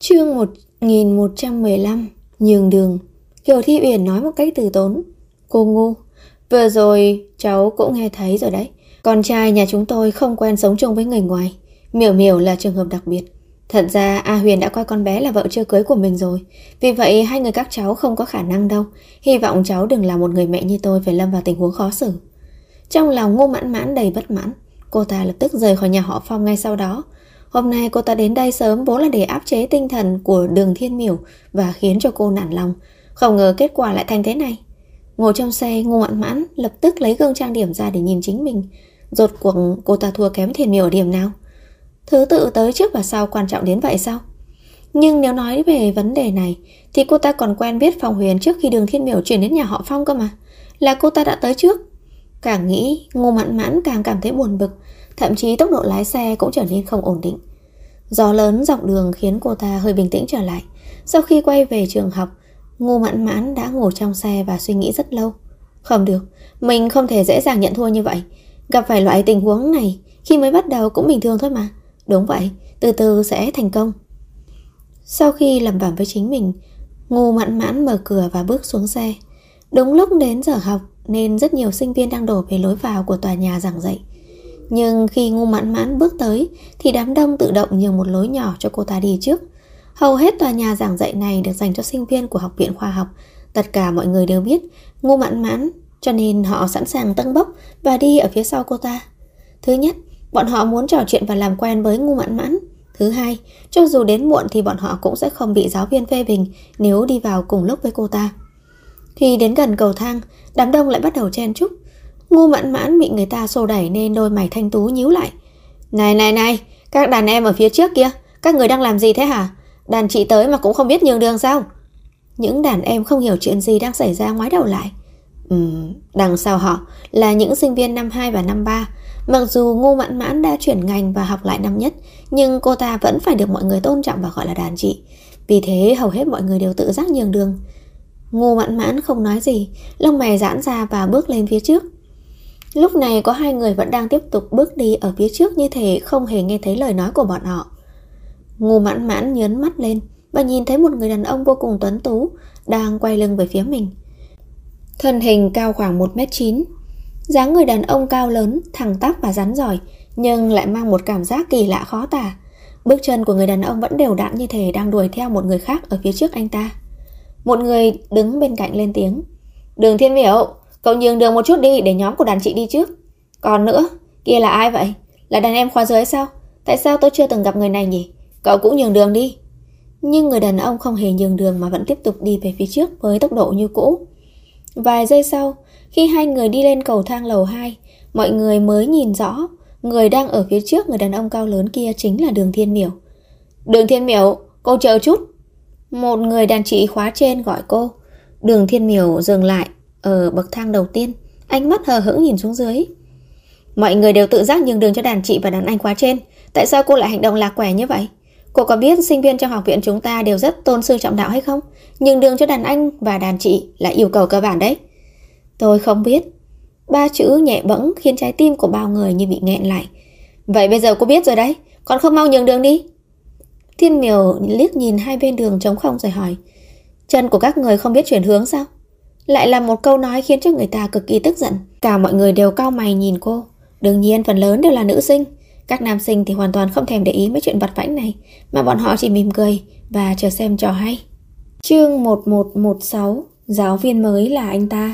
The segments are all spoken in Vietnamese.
Chương 1115 nhường đường. Kiều Thi Uyển nói một cách từ tốn. Cô ngu, vừa rồi cháu cũng nghe thấy rồi đấy. Con trai nhà chúng tôi không quen sống chung với người ngoài. Miểu Miểu là trường hợp đặc biệt. Thật ra A Huyền đã coi con bé là vợ chưa cưới của mình rồi. Vì vậy hai người các cháu không có khả năng đâu. Hy vọng cháu đừng là một người mẹ như tôi phải lâm vào tình huống khó xử. Trong lòng Ngô Mãn Mãn đầy bất mãn, cô ta lập tức rời khỏi nhà họ Phong ngay sau đó. Hôm nay cô ta đến đây sớm vốn là để áp chế tinh thần của Đường Thiên Miểu và khiến cho cô nản lòng. Không ngờ kết quả lại thành thế này. Ngồi trong xe, Ngô Mãn Mãn lập tức lấy gương trang điểm ra để nhìn chính mình. Rốt cuộc cô ta thua kém Thiên Miểu ở điểm nào? Thứ tự tới trước và sau quan trọng đến vậy sao? Nhưng nếu nói về vấn đề này thì cô ta còn quen biết Phong Huyền trước khi Đường Thiên Miểu chuyển đến nhà họ Phong cơ mà. Là cô ta đã tới trước. Càng nghĩ, Ngô Mãn Mãn càng cảm thấy buồn bực. Thậm chí tốc độ lái xe cũng trở nên không ổn định. Gió lớn dọc đường khiến cô ta hơi bình tĩnh trở lại. Sau khi quay về trường học, Ngô Mãn Mãn đã ngồi trong xe và suy nghĩ rất lâu. Không được, mình không thể dễ dàng nhận thua như vậy. Gặp phải loại tình huống này khi mới bắt đầu cũng bình thường thôi mà. Đúng vậy, từ từ sẽ thành công. Sau khi lẩm bẩm với chính mình, Ngô Mãn Mãn mở cửa và bước xuống xe. Đúng lúc đến giờ học nên rất nhiều sinh viên đang đổ về lối vào của tòa nhà giảng dạy. Nhưng khi Ngô Mãn Mãn bước tới thì đám đông tự động nhường một lối nhỏ cho cô ta đi trước. Hầu hết tòa nhà giảng dạy này được dành cho sinh viên của Học viện Khoa học. Tất cả mọi người đều biết Ngô Mãn Mãn, cho nên họ sẵn sàng tâng bốc và đi ở phía sau cô ta. Thứ nhất, bọn họ muốn trò chuyện và làm quen với Ngô Mãn Mãn. Thứ hai, cho dù đến muộn thì bọn họ cũng sẽ không bị giáo viên phê bình nếu đi vào cùng lúc với cô ta. Khi đến gần cầu thang, đám đông lại bắt đầu chen chúc. Ngô Mãn Mãn bị người ta xô đẩy nên đôi mày thanh tú nhíu lại. Này, các đàn em ở phía trước kia, các người đang làm gì thế hả? Đàn chị tới mà cũng không biết nhường đường sao? Những đàn em không hiểu chuyện gì đang xảy ra ngoái đầu lại. Đằng sau họ là những sinh viên năm 2 và năm 3. Mặc dù Ngô Mãn Mãn đã chuyển ngành và học lại năm nhất, nhưng cô ta vẫn phải được mọi người tôn trọng và gọi là đàn chị. Vì thế hầu hết mọi người đều tự giác nhường đường. Ngô Mãn Mãn không nói gì, lông mày giãn ra và bước lên phía trước. Lúc này có hai người vẫn đang tiếp tục bước đi ở phía trước như thể không hề nghe thấy lời nói của bọn họ. Ngô Mãn Mãn nhớn mắt lên và nhìn thấy một người đàn ông vô cùng tuấn tú đang quay lưng về phía mình. Thân hình cao khoảng 1m9. Dáng người đàn ông cao lớn, thẳng tắp và rắn rỏi, nhưng lại mang một cảm giác kỳ lạ khó tả. Bước chân của người đàn ông vẫn đều đặn như thể đang đuổi theo một người khác ở phía trước anh ta. Một người đứng bên cạnh lên tiếng. Đường Thiên Miểu, cậu nhường đường một chút đi để nhóm của đàn chị đi trước. Còn nữa, kia là ai vậy? Là đàn em khóa dưới sao? Tại sao tôi chưa từng gặp người này nhỉ? Cậu cũng nhường đường đi. Nhưng người đàn ông không hề nhường đường mà vẫn tiếp tục đi về phía trước với tốc độ như cũ. Vài giây sau, khi hai người đi lên cầu thang lầu 2, mọi người mới nhìn rõ người đang ở phía trước người đàn ông cao lớn kia chính là Đường Thiên Miểu. Đường Thiên Miểu, cô chờ chút. Một người đàn chị khóa trên gọi cô. Đường Thiên Miểu dừng lại ở bậc thang đầu tiên, ánh mắt hờ hững nhìn xuống dưới. Mọi người đều tự giác nhường đường cho đàn chị và đàn anh khóa trên. Tại sao cô lại hành động lạc quẻ như vậy? Cô có biết sinh viên trong học viện chúng ta đều rất tôn sư trọng đạo hay không? Nhường đường cho đàn anh và đàn chị là yêu cầu cơ bản đấy. Tôi không biết. Ba chữ nhẹ bẫng khiến trái tim của bao người như bị nghẹn lại. Vậy bây giờ cô biết rồi đấy, còn không mau nhường đường đi. Thiên Miểu liếc nhìn hai bên đường trống không rồi hỏi. Chân của các người không biết chuyển hướng sao? Lại là một câu nói khiến cho người ta cực kỳ tức giận. Cả mọi người đều cau mày nhìn cô. Đương nhiên phần lớn đều là nữ sinh. Các nam sinh thì hoàn toàn không thèm để ý mấy chuyện vặt vãnh này, mà bọn họ chỉ mỉm cười và chờ xem trò hay. Chương 1116. Giáo viên mới là anh ta.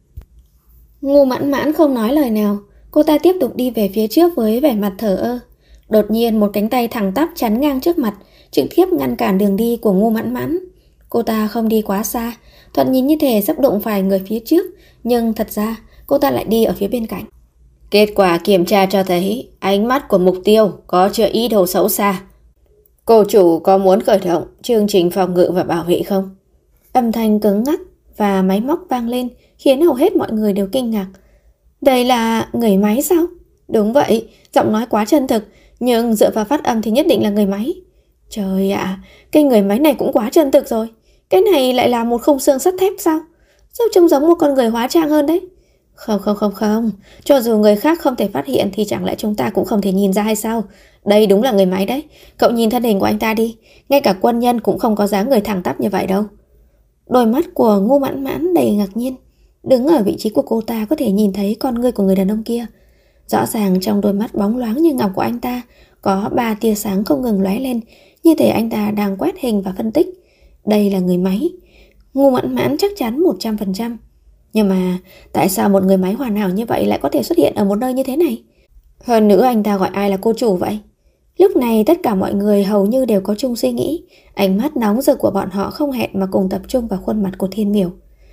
Ngô Mãn Mãn không nói lời nào. Cô ta tiếp tục đi về phía trước với vẻ mặt thờ ơ. Đột nhiên một cánh tay thẳng tắp chắn ngang trước mặt, trực tiếp ngăn cản đường đi của Ngô Mãn Mãn. Cô ta không đi quá xa, thoạt nhìn như thể sắp đụng phải người phía trước, nhưng thật ra cô ta lại đi ở phía bên cạnh. Kết quả kiểm tra cho thấy ánh mắt của mục tiêu có chứa ý đồ xấu xa. Cô chủ có muốn khởi động chương trình phòng ngự và bảo vệ không? Âm thanh cứng ngắc và máy móc vang lên khiến hầu hết mọi người đều kinh ngạc. Đây là người máy sao? Đúng vậy, giọng nói quá chân thực, nhưng dựa vào phát âm thì nhất định là người máy. Trời ạ, cái người máy này cũng quá chân thực rồi. Cái này lại là một khung xương sắt thép sao? Sao trông giống một con người hóa trang hơn đấy? Không không không không, cho dù người khác không thể phát hiện thì chẳng lẽ chúng ta cũng không thể nhìn ra hay sao? Đây đúng là người máy đấy. Cậu nhìn thân hình của anh ta đi, ngay cả quân nhân cũng không có dáng người thẳng tắp như vậy đâu. Đôi mắt của Ngô Mãn Mãn đầy ngạc nhiên. Đứng ở vị trí của cô ta có thể nhìn thấy con ngươi của người đàn ông kia. Rõ ràng trong đôi mắt bóng loáng như ngọc của anh ta có 3 tia sáng không ngừng lóe lên, như thể anh ta đang quét hình và phân tích. Đây là người máy. Ngô Mãn Mãn chắc chắn 100%. Nhưng mà tại sao một người máy hoàn hảo như vậy lại có thể xuất hiện ở một nơi như thế này? Hơn nữa anh ta gọi ai là cô chủ vậy? Lúc này tất cả mọi người hầu như đều có chung suy nghĩ. Ánh mắt nóng rực của bọn họ không hẹn mà cùng tập trung vào khuôn mặt của Thiên Miểu.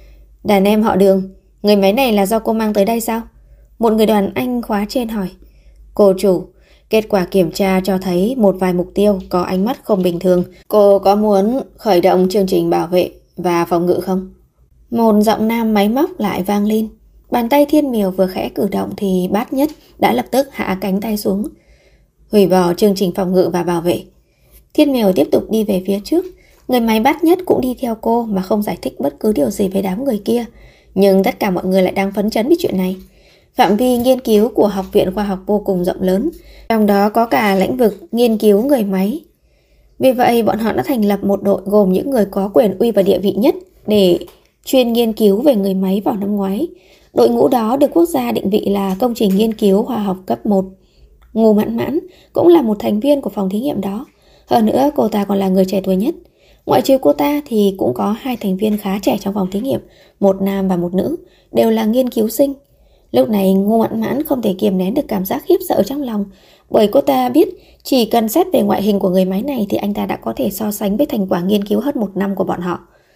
Đàn em họ Đường, người máy này là do cô mang tới đây sao? Một người đàn anh khóa trên hỏi. Cô chủ, kết quả kiểm tra cho thấy một vài mục tiêu có ánh mắt không bình thường. Cô có muốn khởi động chương trình bảo vệ và phòng ngự không? Một giọng nam máy móc lại vang lên. Bàn tay Thiên Miểu vừa khẽ cử động thì Bát Nhất đã lập tức hạ cánh tay xuống. Hủy bỏ chương trình phòng ngự và bảo vệ. Thiên Miểu tiếp tục đi về phía trước. Người máy Bát Nhất cũng đi theo cô mà không giải thích bất cứ điều gì với đám người kia. Nhưng tất cả mọi người lại đang phấn chấn với chuyện này. Phạm vi nghiên cứu của Học viện Khoa học vô cùng rộng lớn, trong đó có cả lĩnh vực nghiên cứu người máy. Vì vậy bọn họ đã thành lập một đội gồm những người có quyền uy và địa vị nhất để chuyên nghiên cứu về người máy vào năm ngoái. Đội ngũ đó được quốc gia định vị là công trình nghiên cứu khoa học cấp 1. Ngô Mãn Mãn cũng là một thành viên của phòng thí nghiệm đó. Hơn nữa cô ta còn là người trẻ tuổi nhất. Ngoại trừ cô ta thì cũng có 2 thành viên khá trẻ trong phòng thí nghiệm, một nam và một nữ, đều là nghiên cứu sinh. Lúc này Ngô Mãn Mãn không thể kiềm nén được cảm giác khiếp sợ trong lòng, bởi cô ta biết chỉ cần xét về ngoại hình của người máy này thì anh ta đã có thể so sánh với thành quả nghiên cứu hơn 1 năm của bọn họ.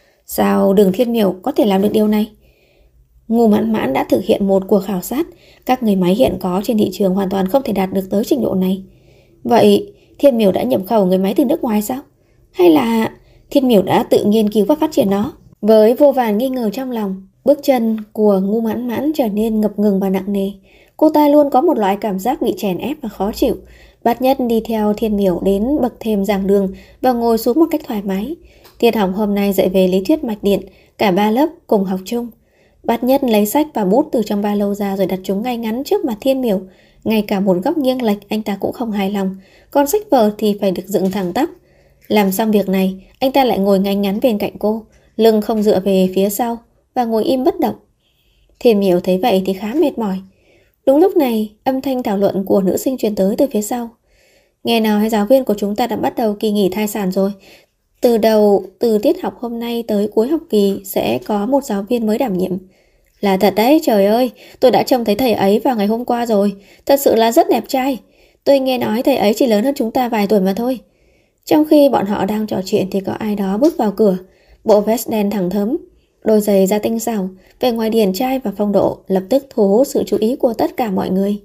Sao Đường Thiên Miểu có thể làm được điều này? Ngô Mãn Mãn đã thực hiện một cuộc khảo sát. Các người máy hiện có trên thị trường hoàn toàn không thể đạt được tới trình độ này. Vậy Thiên Miểu đã nhập khẩu người máy từ nước ngoài sao? Hay là Thiên Miểu đã tự nghiên cứu và phát triển nó? Với vô vàn nghi ngờ trong lòng, bước chân của Ngô Mãn Mãn trở nên ngập ngừng và nặng nề. Cô ta luôn có một loại cảm giác bị chèn ép và khó chịu. Bát Nhất đi theo Thiên Miểu đến bậc thềm giảng đường và ngồi xuống một cách thoải mái. Tiết học hôm nay dạy về lý thuyết mạch điện, cả 3 lớp cùng học chung. Bát Nhất lấy sách và bút từ trong ba lô ra rồi đặt chúng ngay ngắn trước mặt Thiên Miểu. Ngay cả một góc nghiêng lệch anh ta cũng không hài lòng, còn sách vở thì phải được dựng thẳng tắp. Làm xong việc này, anh ta lại ngồi ngay ngắn bên cạnh cô, lưng không dựa về phía sau và ngồi im bất động. Thiên Miểu thấy vậy thì khá mệt mỏi. Đúng lúc này, âm thanh thảo luận của nữ sinh truyền tới từ phía sau. Nghe nói hai giáo viên của chúng ta đã bắt đầu kỳ nghỉ thai sản rồi. Từ tiết học hôm nay tới cuối học kỳ sẽ có một giáo viên mới đảm nhiệm. Là thật đấy, trời ơi, tôi đã trông thấy thầy ấy vào ngày hôm qua rồi. Thật sự là rất đẹp trai. Tôi nghe nói thầy ấy chỉ lớn hơn chúng ta vài tuổi mà thôi. Trong khi bọn họ đang trò chuyện thì có ai đó bước vào cửa. Bộ vest đen thẳng thớm, đôi giày da tinh xảo, vẻ ngoài điển trai và phong độ lập tức thu hút sự chú ý của tất cả mọi người.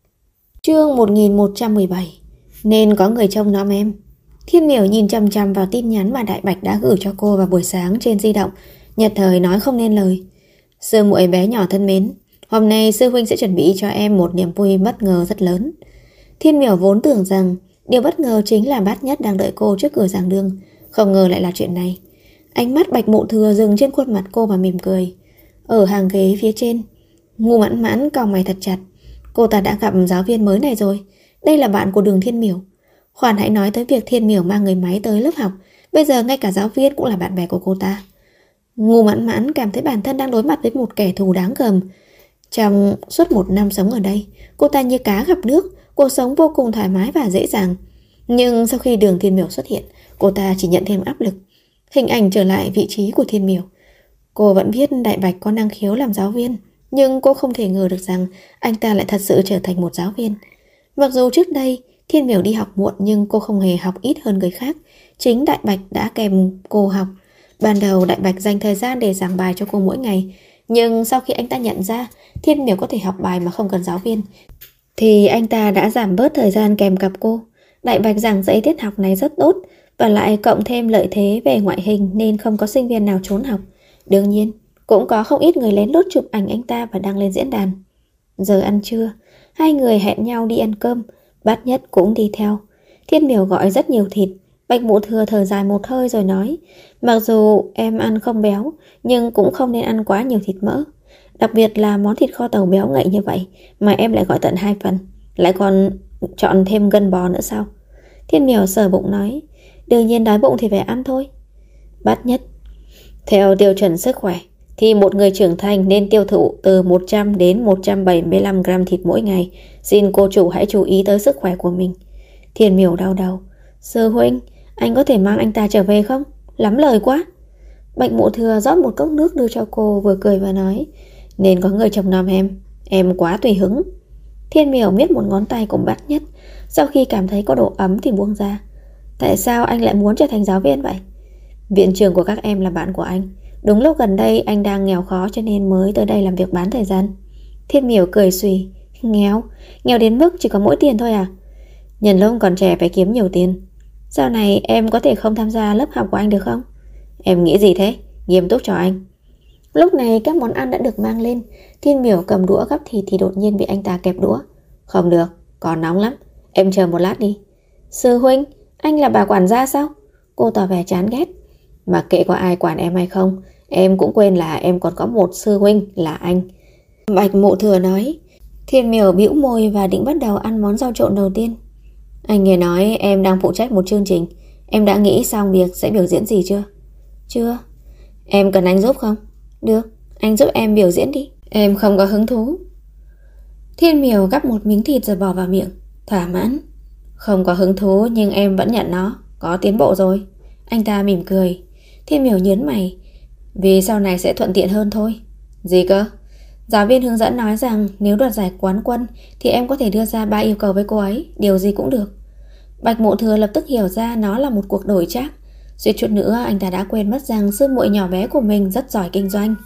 Chương 1117. Nên có người trông nom em. Thiên Miểu nhìn chằm chằm vào tin nhắn mà Đại Bạch đã gửi cho cô vào buổi sáng trên di động, nhất thời nói không nên lời. Sư muội bé nhỏ thân mến, hôm nay sư huynh sẽ chuẩn bị cho em một niềm vui bất ngờ rất lớn. Thiên Miểu vốn tưởng rằng điều bất ngờ chính là Bát Nhất đang đợi cô trước cửa giảng đường, không ngờ lại là chuyện này. Ánh mắt Bạch Mộ Thừa dừng trên khuôn mặt cô và mỉm cười. Ở hàng ghế phía trên, Ngô Mãn Mãn cau mày thật chặt. Cô ta đã gặp giáo viên mới này rồi. Đây là bạn của Đường Thiên Miểu. Khoan hãy nói tới việc Thiên Miểu mang người máy tới lớp học, bây giờ ngay cả giáo viên cũng là bạn bè của cô ta. Ngô Mãn Mãn cảm thấy bản thân đang đối mặt với một kẻ thù đáng gờm. Trong suốt 1 năm sống ở đây, cô ta như cá gặp nước, cuộc sống vô cùng thoải mái và dễ dàng. Nhưng sau khi Đường Thiên Miểu xuất hiện, cô ta chỉ nhận thêm áp lực. Hình ảnh trở lại vị trí của Thiên Miểu. Cô vẫn biết Đại Bạch có năng khiếu làm giáo viên, nhưng cô không thể ngờ được rằng anh ta lại thật sự trở thành một giáo viên. Mặc dù trước đây Thiên Miểu đi học muộn nhưng cô không hề học ít hơn người khác. Chính Đại Bạch đã kèm cô học. Ban đầu Đại Bạch dành thời gian để giảng bài cho cô mỗi ngày, nhưng sau khi anh ta nhận ra Thiên Miểu có thể học bài mà không cần giáo viên thì anh ta đã giảm bớt thời gian kèm cặp cô. Đại Bạch giảng dạy tiết học này rất tốt, và lại cộng thêm lợi thế về ngoại hình nên không có sinh viên nào trốn học. Đương nhiên, cũng có không ít người lén lút chụp ảnh anh ta và đăng lên diễn đàn. Giờ ăn trưa, 2 người hẹn nhau đi ăn cơm. Bát Nhất cũng đi theo. Thiên Miểu gọi rất nhiều thịt. Bạch Mộ Thừa thở dài một hơi rồi nói, mặc dù em ăn không béo, nhưng cũng không nên ăn quá nhiều thịt mỡ. Đặc biệt là món thịt kho tàu béo ngậy như vậy mà em lại gọi tận 2 phần, lại còn chọn thêm gân bò nữa sao? Thiên Miểu sờ bụng nói, đương nhiên đói bụng thì phải ăn thôi. Bát Nhất, theo tiêu chuẩn sức khỏe thì một người trưởng thành nên tiêu thụ từ 100 đến 175 gram thịt mỗi ngày. Xin cô chủ hãy chú ý tới sức khỏe của mình. Thiên Miểu đau đầu. Sư huynh, anh có thể mang anh ta trở về không? Lắm lời quá. Bạch Mộ Thừa rót một cốc nước đưa cho cô, vừa cười và nói, nên có người trông nom em quá tùy hứng. Thiên Miểu miết một ngón tay của Bát Nhất, sau khi cảm thấy có độ ấm thì buông ra. Tại sao anh lại muốn trở thành giáo viên vậy? Viện trưởng của các em là bạn của anh. Đúng lúc gần đây anh đang nghèo khó cho nên mới tới đây làm việc bán thời gian. Thiên Miểu cười xùy. Nghèo đến mức chỉ có mỗi tiền thôi à? Nhân lúc còn trẻ phải kiếm nhiều tiền. Sau này em có thể không tham gia lớp học của anh được không? Em nghĩ gì thế? Nghiêm túc cho anh. Lúc này các món ăn đã được mang lên. Thiên Miểu cầm đũa gắp thịt thì đột nhiên bị anh ta kẹp đũa. Không được, còn nóng lắm. Em chờ một lát đi. Sư huynh, anh là bà quản gia sao? Cô tỏ vẻ chán ghét. Mặc kệ có ai quản em hay không, em cũng quên là em còn có một sư huynh là anh. Bạch Mộ Thừa nói. Thiên Miểu bĩu môi và định bắt đầu ăn món rau trộn đầu tiên. Anh nghe nói em đang phụ trách một chương trình. Em đã nghĩ xong việc sẽ biểu diễn gì chưa? Chưa. Em cần anh giúp không? Được, anh giúp em biểu diễn đi. Em không có hứng thú. Thiên Miểu gắp một miếng thịt rồi bỏ vào miệng, thỏa mãn. Không có hứng thú nhưng em vẫn nhận nó. Có tiến bộ rồi. Anh ta mỉm cười. Thiên Miểu nhớn mày. Vì sau này sẽ thuận tiện hơn thôi. Gì cơ? Giáo viên hướng dẫn nói rằng nếu đoạt giải quán quân thì em có thể đưa ra 3 yêu cầu với cô ấy. Điều gì cũng được. Bạch Mộ Thừa lập tức hiểu ra nó là một cuộc đổi trác. Suýt chút nữa anh ta đã quên mất rằng sư muội nhỏ bé của mình rất giỏi kinh doanh.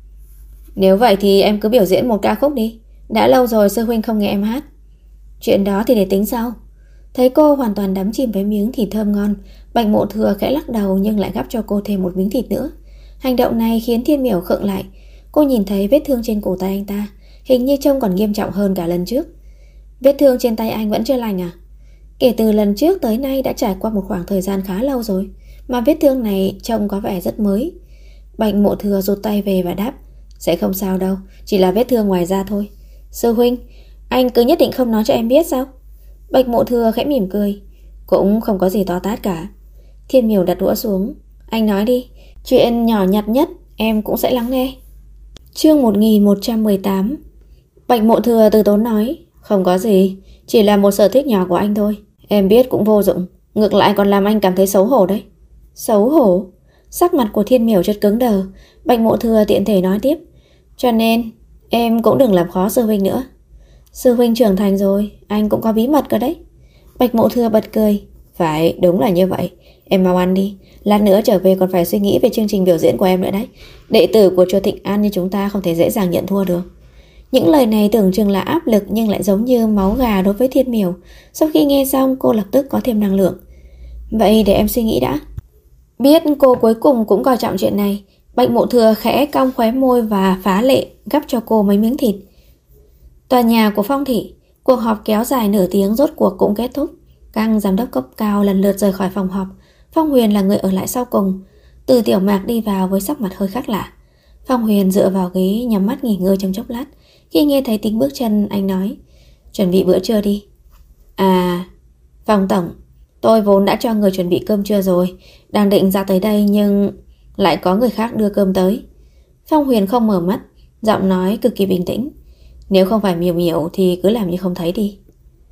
Nếu vậy thì em cứ biểu diễn một ca khúc đi. Đã lâu rồi sư huynh không nghe em hát. Chuyện đó thì để tính sau. Thấy cô hoàn toàn đắm chìm với miếng thịt thơm ngon, Bạch Mộ Thừa khẽ lắc đầu nhưng lại gắp cho cô thêm một miếng thịt nữa. Hành động này khiến Thiên Miểu khựng lại. Cô nhìn thấy vết thương trên cổ tay anh ta, hình như trông còn nghiêm trọng hơn cả lần trước. Vết thương trên tay anh vẫn chưa lành à? Kể từ lần trước tới nay đã trải qua một khoảng thời gian khá lâu rồi, mà vết thương này trông có vẻ rất mới. Bạch Mộ Thừa rụt tay về và đáp, sẽ không sao đâu, chỉ là vết thương ngoài da thôi. Sư huynh, anh cứ nhất định không nói cho em biết sao? Bạch Mộ Thừa khẽ mỉm cười. Cũng không có gì to tát cả. Thiên Miểu đặt đũa xuống. Anh nói đi, chuyện nhỏ nhặt nhất em cũng sẽ lắng nghe. Chương 1118. Bạch Mộ Thừa từ tốn nói, không có gì, chỉ là một sở thích nhỏ của anh thôi. Em biết cũng vô dụng, ngược lại còn làm anh cảm thấy xấu hổ đấy. Xấu hổ? Sắc mặt của Thiên Miểu chợt cứng đờ. Bạch Mộ Thừa tiện thể nói tiếp, cho nên em cũng đừng làm khó sư huynh nữa. Sư huynh trưởng thành rồi, anh cũng có bí mật cơ đấy. Bạch Mộ Thừa bật cười. Phải, đúng là như vậy. Em mau ăn đi, lát nữa trở về còn phải suy nghĩ về chương trình biểu diễn của em nữa đấy. Đệ tử của chùa Thịnh An như chúng ta không thể dễ dàng nhận thua được. Những lời này tưởng chừng là áp lực nhưng lại giống như máu gà đối với Thiên Miểu. Sau khi nghe xong cô lập tức có thêm năng lượng. Vậy để em suy nghĩ đã. Biết cô cuối cùng cũng coi trọng chuyện này, Bạch Mộ Thừa khẽ cong khóe môi và phá lệ gắp cho cô mấy miếng thịt. Tòa nhà của Phong thị, cuộc họp kéo dài nửa tiếng rốt cuộc cũng kết thúc. Các giám đốc cấp cao lần lượt rời khỏi phòng họp. Phong Huyền là người ở lại sau cùng. Từ Tiểu Mạc đi vào với sắc mặt hơi khác lạ. Phong Huyền dựa vào ghế nhắm mắt nghỉ ngơi trong chốc lát. Khi nghe thấy tiếng bước chân, anh nói, chuẩn bị bữa trưa đi. À, Phong tổng, tôi vốn đã cho người chuẩn bị cơm trưa rồi, đang định ra tới đây nhưng lại có người khác đưa cơm tới. Phong Huyền không mở mắt, giọng nói cực kỳ bình tĩnh. Nếu không phải Miểu Miểu thì cứ làm như không thấy đi.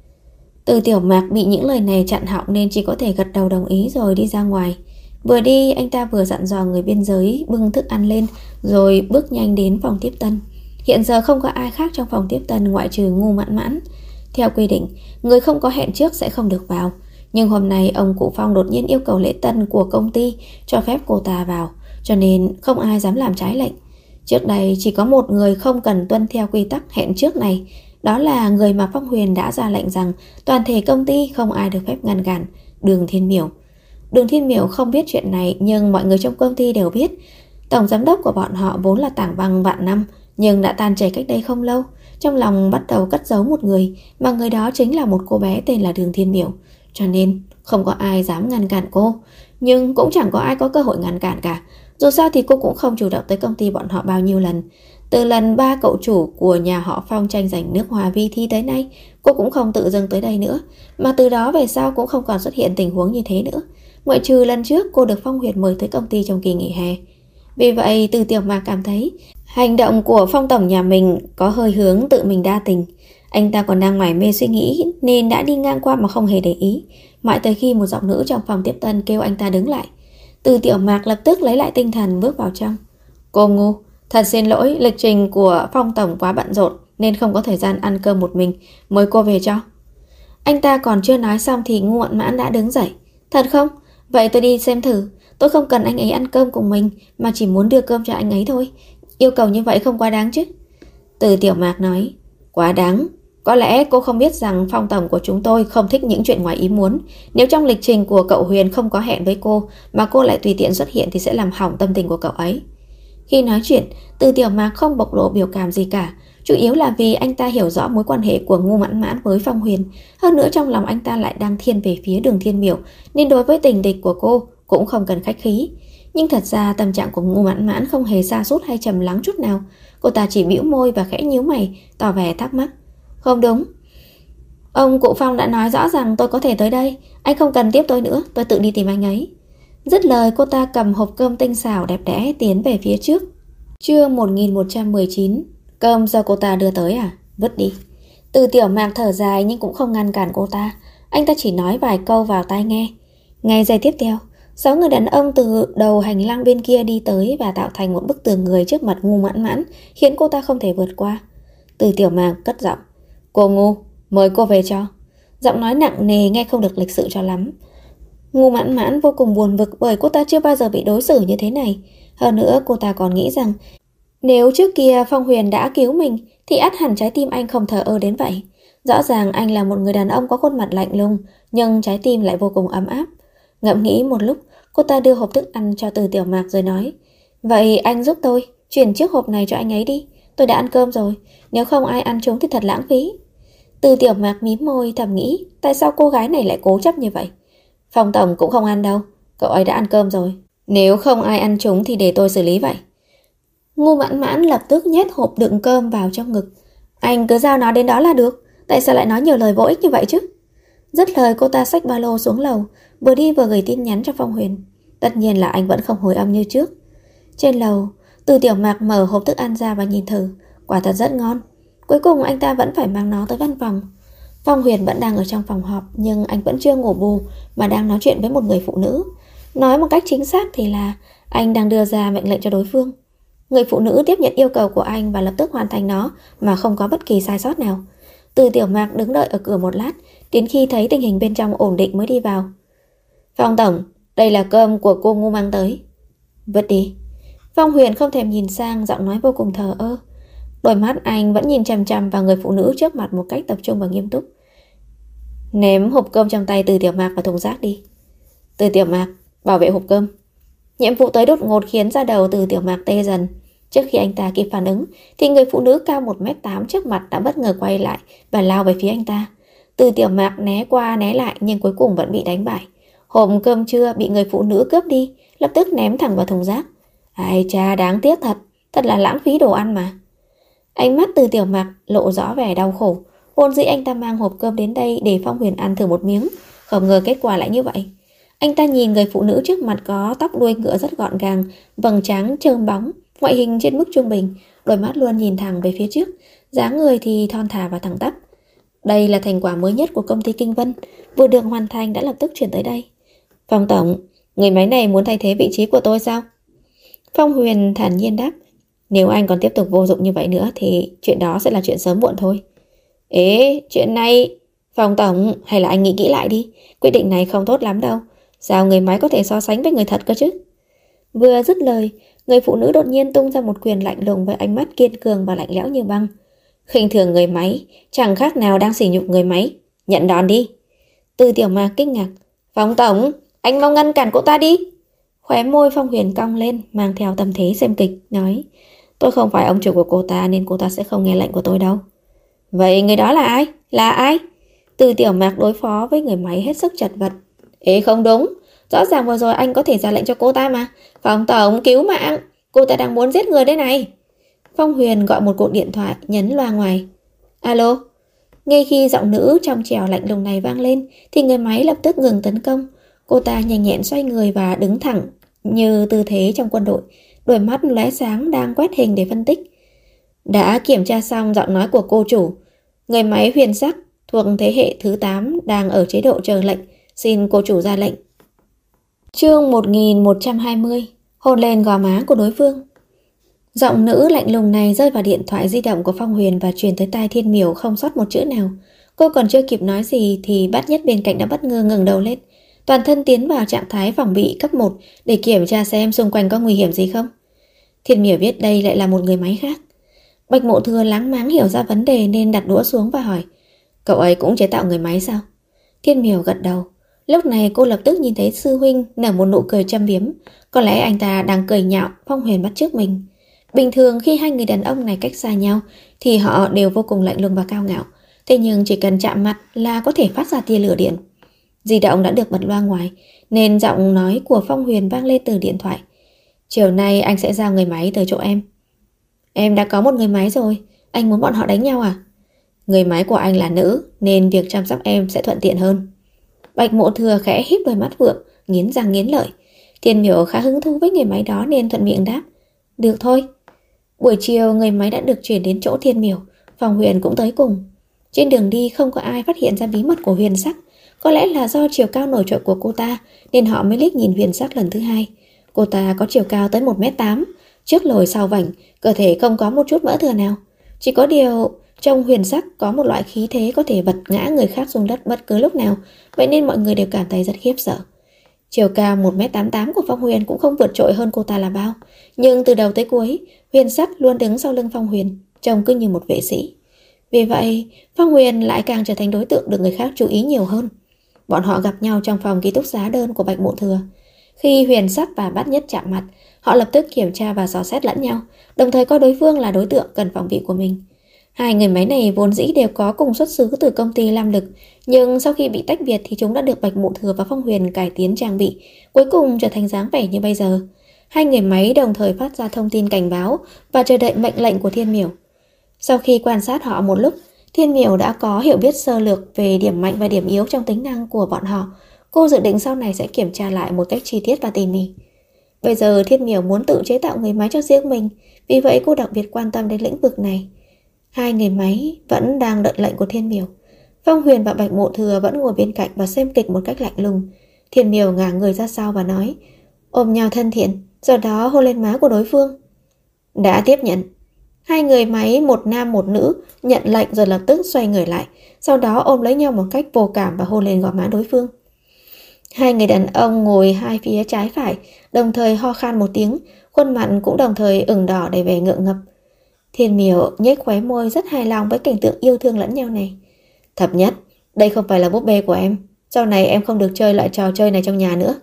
Từ Tiểu Mạc bị những lời này chặn họng nên chỉ có thể gật đầu đồng ý rồi đi ra ngoài. Vừa đi anh ta vừa dặn dò người biên giới bưng thức ăn lên rồi bước nhanh đến phòng tiếp tân. Hiện giờ không có ai khác trong phòng tiếp tân ngoại trừ Ngu Mãn Mãn. Theo quy định, người không có hẹn trước sẽ không được vào. Nhưng hôm nay ông cụ Phong đột nhiên yêu cầu lễ tân của công ty cho phép cô ta vào, cho nên không ai dám làm trái lệnh. Trước đây chỉ có một người không cần tuân theo quy tắc hẹn trước này, đó là người mà Phong Huyền đã ra lệnh rằng toàn thể công ty không ai được phép ngăn cản, Đường Thiên Miểu. Đường Thiên Miểu không biết chuyện này nhưng mọi người trong công ty đều biết. Tổng giám đốc của bọn họ vốn là Tảng Băng vạn năm nhưng đã tan chảy cách đây không lâu. Trong lòng bắt đầu cất giấu một người, mà người đó chính là một cô bé tên là Đường Thiên Miểu. Cho nên không có ai dám ngăn cản cô, nhưng cũng chẳng có ai có cơ hội ngăn cản cả. Dù sao thì cô cũng không chủ động tới công ty bọn họ bao nhiêu lần. Từ lần ba cậu chủ của nhà họ Phong tranh giành nước Hòa Vi thi tới nay, cô cũng không tự dưng tới đây nữa, mà từ đó về sau cũng không còn xuất hiện tình huống như thế nữa. Ngoại trừ lần trước cô được Phong Huyền mời tới công ty trong kỳ nghỉ hè. Vì vậy Từ Tiểu Mạc cảm thấy hành động của Phong tổng nhà mình có hơi hướng tự mình đa tình. Anh ta còn đang mải mê suy nghĩ nên đã đi ngang qua mà không hề để ý, mãi tới khi một giọng nữ trong phòng tiếp tân kêu anh ta đứng lại. Từ Tiểu Mạc lập tức lấy lại tinh thần bước vào trong. Cô ngu, thật xin lỗi, lịch trình của Phong tổng quá bận rộn nên không có thời gian ăn cơm một mình, mời cô về cho. Anh ta còn chưa nói xong thì Ngu Mạn Mãn đã đứng dậy. Thật không? Vậy tôi đi xem thử. Tôi không cần anh ấy ăn cơm cùng mình, mà chỉ muốn đưa cơm cho anh ấy thôi. Yêu cầu như vậy không quá đáng chứ? Từ Tiểu Mạc nói. Quá đáng. Có lẽ cô không biết rằng Phong tổng của chúng tôi không thích những chuyện ngoài ý muốn. Nếu trong lịch trình của cậu Huyền không có hẹn với cô mà cô lại tùy tiện xuất hiện thì sẽ làm hỏng tâm tình của cậu ấy. Khi nói chuyện, Từ Tiểu Mạc không bộc lộ biểu cảm gì cả, chủ yếu là vì anh ta hiểu rõ mối quan hệ của Ngu Mãn Mãn với Phong Huyền. Hơn nữa trong lòng anh ta lại đang thiên về phía Đường Thiên Miểu, nên đối với tình địch của cô cũng không cần khách khí. Nhưng thật ra tâm trạng của Ngu Mãn Mãn không hề sa sút hay trầm lắng chút nào. Cô ta chỉ bĩu môi và khẽ nhíu mày, tỏ vẻ thắc mắc. Không đúng. Ông cụ Phong đã nói rõ rằng tôi có thể tới đây. Anh không cần tiếp tôi nữa, tôi tự đi tìm anh ấy. Dứt lời cô ta cầm hộp cơm tinh xảo đẹp đẽ tiến về phía trước. Chương 1119. Cơm do cô ta đưa tới à? Vứt đi. Từ Tiểu Mạc thở dài nhưng cũng không ngăn cản cô ta. Anh ta chỉ nói vài câu vào tai nghe. Ngay giây tiếp theo, 6 người đàn ông từ đầu hành lang bên kia đi tới và tạo thành một bức tường người trước mặt Ngu Mãn Mãn, khiến cô ta không thể vượt qua. Từ Tiểu Mạc cất giọng. Cô Ngu, mời cô về cho. Giọng nói nặng nề nghe không được lịch sự cho lắm. Ngu Mãn Mãn vô cùng buồn bực bởi cô ta chưa bao giờ bị đối xử như thế này. Hơn nữa cô ta còn nghĩ rằng nếu trước kia Phong Huyền đã cứu mình thì ắt hẳn trái tim anh không thờ ơ đến vậy. Rõ ràng anh là một người đàn ông có khuôn mặt lạnh lùng, nhưng trái tim lại vô cùng ấm áp. Ngẫm nghĩ một lúc, cô ta đưa hộp thức ăn cho Từ Tiểu Mạc rồi nói. Vậy anh giúp tôi chuyển chiếc hộp này cho anh ấy đi. Tôi đã ăn cơm rồi, nếu không ai ăn chúng thì thật lãng phí. Từ Tiểu Mạc mím môi thầm nghĩ tại sao cô gái này lại cố chấp như vậy. Phong tổng cũng không ăn đâu, cậu ấy đã ăn cơm rồi. Nếu không ai ăn chúng thì để tôi xử lý vậy. Ngu Mãn Mãn lập tức nhét hộp đựng cơm vào trong ngực. Anh cứ giao nó đến đó là được, tại sao lại nói nhiều lời vô ích như vậy chứ? Dứt lời cô ta xách ba lô xuống lầu, vừa đi vừa gửi tin nhắn cho Phong Huyền. Tất nhiên là anh vẫn không hồi âm như trước. Trên lầu, Từ Tiểu Mạc mở hộp thức ăn ra và nhìn thử. Quả thật rất ngon. Cuối cùng anh ta vẫn phải mang nó tới văn phòng. Phong Huyền vẫn đang ở trong phòng họp, nhưng anh vẫn chưa ngủ bù mà đang nói chuyện với một người phụ nữ. Nói một cách chính xác thì là anh đang đưa ra mệnh lệnh cho đối phương. Người phụ nữ tiếp nhận yêu cầu của anh và lập tức hoàn thành nó mà không có bất kỳ sai sót nào. Từ Tiểu Mạc đứng đợi ở cửa một lát, đến khi thấy tình hình bên trong ổn định mới đi vào. Phong tổng, đây là cơm của cô Ngu mang tới. Vứt đi. Phong Huyền không thèm nhìn sang, giọng nói vô cùng thờ ơ. Đôi mắt anh vẫn nhìn chằm chằm vào người phụ nữ trước mặt một cách tập trung và nghiêm túc. Ném hộp cơm trong tay Từ Tiểu Mạc vào thùng rác đi. Từ Tiểu Mạc, bảo vệ hộp cơm. Nhiệm vụ tới đột ngột khiến da đầu Từ Tiểu Mạc tê dần. Trước khi anh ta kịp phản ứng thì người phụ nữ cao 1m8 trước mặt đã bất ngờ quay lại và lao về phía anh ta. Từ Tiểu Mạc né qua né lại nhưng cuối cùng vẫn bị đánh bại. Hộp cơm trưa bị người phụ nữ cướp đi, lập tức ném thẳng vào thùng rác. Ai cha, đáng tiếc thật, thật là lãng phí đồ ăn mà. Ánh mắt Từ Tiểu Mạc lộ rõ vẻ đau khổ. Vốn dĩ anh ta mang hộp cơm đến đây để Phong Huyền ăn thử một miếng, không ngờ kết quả lại như vậy. Anh ta nhìn người phụ nữ trước mặt có tóc đuôi ngựa rất gọn gàng, vầng trán trơn bóng, ngoại hình trên mức trung bình, đôi mắt luôn nhìn thẳng về phía trước, dáng người thì thon thả và thẳng tắp. Đây là thành quả mới nhất của công ty Kinh Vân, vừa được hoàn thành đã lập tức chuyển tới đây. Phong tổng, người máy này muốn thay thế vị trí của tôi sao? Phong Huyền thản nhiên đáp. Nếu anh còn tiếp tục vô dụng như vậy nữa thì chuyện đó sẽ là chuyện sớm muộn thôi. Ế, chuyện này... Phong tổng, hay là anh nghĩ kỹ lại đi, quyết định này không tốt lắm đâu. Sao người máy có thể so sánh với người thật cơ chứ? Vừa dứt lời, người phụ nữ đột nhiên tung ra một quyền lạnh lùng với ánh mắt kiên cường và lạnh lẽo như băng. Khinh thường người máy, chẳng khác nào đang sỉ nhục người máy. Nhận đòn đi. Từ Tiểu Mạc kinh ngạc. Phong tổng, anh mau ngăn cản cô ta đi. Khóe môi Phong Huyền cong lên, mang theo tâm thế xem kịch, nói. Tôi không phải ông chủ của cô ta nên cô ta sẽ không nghe lệnh của tôi đâu. Vậy người đó là ai? Là ai? Từ Tiểu Mạc đối phó với người máy hết sức chật vật. Ê, không đúng, rõ ràng vừa rồi anh có thể ra lệnh cho cô ta mà. Phong tổng, cứu mạng, cô ta đang muốn giết người đây này. Phong Huyền gọi một cuộc điện thoại, nhấn loa ngoài. Alo. Ngay khi giọng nữ trong trẻo lạnh lùng này vang lên thì người máy lập tức ngừng tấn công. Cô ta nhanh nhẹn xoay người và đứng thẳng như tư thế trong quân đội, đôi mắt lóe sáng đang quét hình để phân tích. Đã kiểm tra xong giọng nói của cô chủ. Người máy huyền sắc thuộc thế hệ thứ 8 đang ở chế độ chờ lệnh, xin cô chủ ra lệnh. Chương 1120. Hôn lên gò má của đối phương. Giọng nữ lạnh lùng này rơi vào điện thoại di động của Phong Huyền và truyền tới tai Thiên Miểu không sót một chữ nào. Cô còn chưa kịp nói gì thì Bát Nhất bên cạnh đã bất ngờ ngẩng đầu lên, toàn thân tiến vào trạng thái phòng bị cấp 1 để kiểm tra xem xung quanh có nguy hiểm gì không. Thiên Miểu biết đây lại là một người máy khác. Bạch Mộ Thừa láng máng hiểu ra vấn đề nên đặt đũa xuống và hỏi: Cậu ấy cũng chế tạo người máy sao? Thiên Miểu gật đầu. Lúc này cô lập tức nhìn thấy sư huynh nở một nụ cười châm biếm. Có lẽ anh ta đang cười nhạo Phong Huyền bắt chước mình. Bình thường khi hai người đàn ông này cách xa nhau thì họ đều vô cùng lạnh lùng và cao ngạo. Thế nhưng chỉ cần chạm mặt là có thể phát ra tia lửa điện. Di động đã được bật loa ngoài nên giọng nói của Phong Huyền vang lên từ điện thoại. Chiều nay anh sẽ giao người máy tới chỗ em. Em đã có một người máy rồi. Anh muốn bọn họ đánh nhau à? Người máy của anh là nữ nên việc chăm sóc em sẽ thuận tiện hơn. Bạch Mộ Thừa khẽ híp đôi mắt vượng, nghiến răng nghiến lợi. Thiên Miểu khá hứng thú với người máy đó nên thuận miệng đáp: Được thôi. Buổi chiều người máy đã được chuyển đến chỗ Thiên Miểu. Phong Huyền cũng tới cùng. Trên đường đi không có ai phát hiện ra bí mật của Huyền Sắc. Có lẽ là do chiều cao nổi trội của cô ta nên họ mới liếc nhìn Huyền Sắc lần thứ hai. Cô ta có chiều cao tới 1m8, trước lồi sau vảnh, cơ thể không có một chút mỡ thừa nào. Chỉ có điều trong Huyền Sắc có một loại khí thế có thể vật ngã người khác xuống đất bất cứ lúc nào, vậy nên mọi người đều cảm thấy rất khiếp sợ. Chiều cao 1m88 của Phong Huyền cũng không vượt trội hơn cô ta là bao, nhưng từ đầu tới cuối, Huyền Sắc luôn đứng sau lưng Phong Huyền, trông cứ như một vệ sĩ. Vì vậy, Phong Huyền lại càng trở thành đối tượng được người khác chú ý nhiều hơn. Bọn họ gặp nhau trong phòng ký túc xá đơn của Bạch Mộ Thừa. Khi Huyền Sắc và Bát Nhất chạm mặt, họ lập tức kiểm tra và dò xét lẫn nhau, đồng thời coi đối phương là đối tượng cần phòng bị của mình. Hai người máy này vốn dĩ đều có cùng xuất xứ từ công ty Lam Lực, nhưng sau khi bị tách biệt thì chúng đã được Bạch Mộ Thừa và Phong Huyền cải tiến trang bị, cuối cùng trở thành dáng vẻ như bây giờ. Hai người máy đồng thời phát ra thông tin cảnh báo và chờ đợi mệnh lệnh của Thiên Miểu. Sau khi quan sát họ một lúc, Thiên Miểu đã có hiểu biết sơ lược về điểm mạnh và điểm yếu trong tính năng của bọn họ. Cô dự định sau này sẽ kiểm tra lại một cách chi tiết và tỉ mỉ. Bây giờ Thiên Miểu muốn tự chế tạo người máy cho riêng mình, vì vậy cô đặc biệt quan tâm đến lĩnh vực này. Hai người máy vẫn đang đợi lệnh của Thiên Miểu. Phong Huyền và Bạch Mộ Thừa vẫn ngồi bên cạnh và xem kịch một cách lạnh lùng. Thiên Miểu ngả người ra sau và nói, ôm nhau thân thiện, sau đó hôn lên má của đối phương. Đã tiếp nhận. Hai người máy, một nam một nữ, nhận lệnh rồi lập tức xoay người lại, sau đó ôm lấy nhau một cách vô cảm và hôn lên gò má đối phương. Hai người đàn ông ngồi hai phía trái phải, đồng thời ho khan một tiếng, khuôn mặt cũng đồng thời ửng đỏ đầy vẻ ngượng ngập. Thiên Miểu nhếch khóe môi rất hài lòng với cảnh tượng yêu thương lẫn nhau này. Thập Nhất, đây không phải là búp bê của em. Sau này em không được chơi loại trò chơi này trong nhà nữa.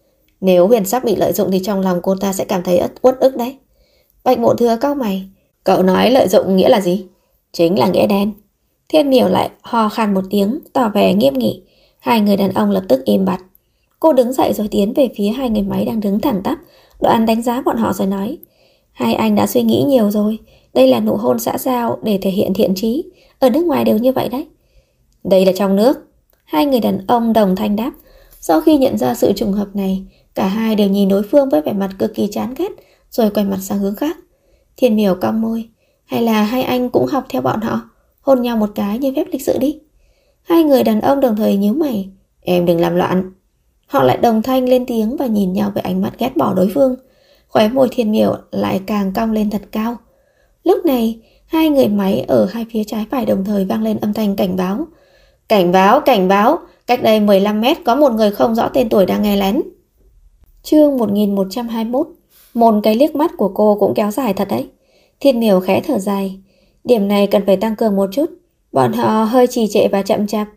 Nếu Huyền Sắc bị lợi dụng thì trong lòng cô ta sẽ cảm thấy uất ức đấy. Bạch Mộ Thừa cau mày. Cậu nói lợi dụng nghĩa là gì? Chính là nghĩa đen. Thiên Miểu lại ho khan một tiếng, tỏ vẻ nghiêm nghị. Hai người đàn ông lập tức im bặt. Cô đứng dậy rồi tiến về phía hai người máy đang đứng thẳng tắp, đoạn đánh giá bọn họ rồi nói, hai anh đã suy nghĩ nhiều rồi. Đây là nụ hôn xã giao để thể hiện thiện chí. Ở nước ngoài đều như vậy đấy. Đây là trong nước. Hai người đàn ông đồng thanh đáp. Sau khi nhận ra sự trùng hợp này, cả hai đều nhìn đối phương với vẻ mặt cực kỳ chán ghét, rồi quay mặt sang hướng khác. Thiên Miểu cong môi. Hay là hai anh cũng học theo bọn họ, hôn nhau một cái như phép lịch sự đi. Hai người đàn ông đồng thời nhíu mày. Em đừng làm loạn. Họ lại đồng thanh lên tiếng và nhìn nhau với ánh mắt ghét bỏ đối phương. Khóe môi Thiên Miểu lại càng cong lên thật cao. Lúc này, hai người máy ở hai phía trái phải đồng thời vang lên âm thanh cảnh báo. Cảnh báo, cảnh báo, cách đây 15 mét có một người không rõ tên tuổi đang nghe lén. Chương 1121. Một cái liếc mắt của cô cũng kéo dài thật đấy. Thiên Miểu khẽ thở dài. Điểm này cần phải tăng cường một chút. Bọn họ hơi trì trệ và chậm chạp.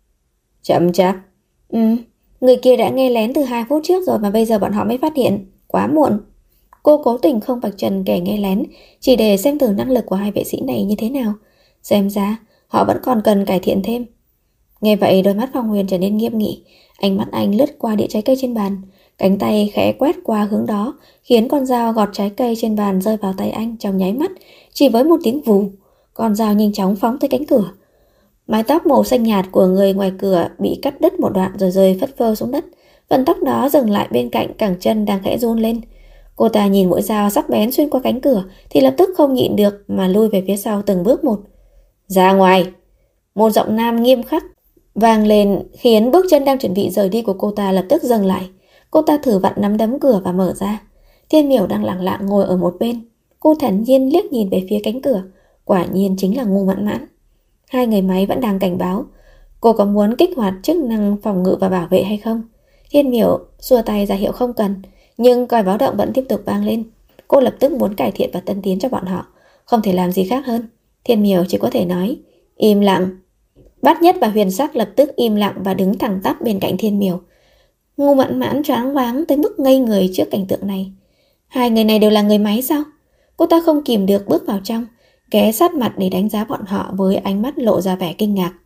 Chậm chạp? Người kia đã nghe lén từ 2 phút trước rồi mà bây giờ bọn họ mới phát hiện. Quá muộn. Cô cố tình không vạch trần kẻ nghe lén, chỉ để xem thử năng lực của hai vệ sĩ này như thế nào. Xem ra họ vẫn còn cần cải thiện thêm. Nghe vậy đôi mắt Phong Huyền trở nên nghiêm nghị. Ánh mắt anh lướt qua đĩa trái cây trên bàn. Cánh tay khẽ quét qua hướng đó, khiến con dao gọt trái cây trên bàn rơi vào tay anh trong nháy mắt. Chỉ với một tiếng vù, con dao nhanh chóng phóng tới cánh cửa. Mái tóc màu xanh nhạt của người ngoài cửa bị cắt đứt một đoạn rồi rơi phất phơ xuống đất. Phần tóc đó dừng lại bên cạnh cẳng chân đang khẽ run lên. Cô ta nhìn mũi dao sắc bén xuyên qua cánh cửa thì lập tức không nhịn được mà lui về phía sau từng bước một. Ra ngoài! Một giọng nam nghiêm khắc vang lên khiến bước chân đang chuẩn bị rời đi của cô ta lập tức dừng lại. Cô ta thử vặn nắm đấm cửa và mở ra. Thiên Miểu đang lặng lặng ngồi ở một bên. Cô thản nhiên liếc nhìn về phía cánh cửa. Quả nhiên chính là Ngô Mãn Mãn. Hai người máy vẫn đang cảnh báo. Cô có muốn kích hoạt chức năng phòng ngự và bảo vệ hay không? Thiên Miểu xua tay ra hiệu không cần, nhưng còi báo động vẫn tiếp tục vang lên. Cô lập tức muốn cải thiện và tân tiến cho bọn họ, không thể làm gì khác hơn. Thiên Miểu chỉ có thể nói im lặng. Bát Nhất và Huyền Sắc lập tức im lặng và đứng thẳng tắp bên cạnh Thiên Miểu. Ngô Mãn Mãn choáng váng tới mức ngây người trước cảnh tượng này. Hai người này đều là người máy sao? Cô ta không kìm được bước vào trong, ghé sát mặt để đánh giá bọn họ với ánh mắt lộ ra vẻ kinh ngạc.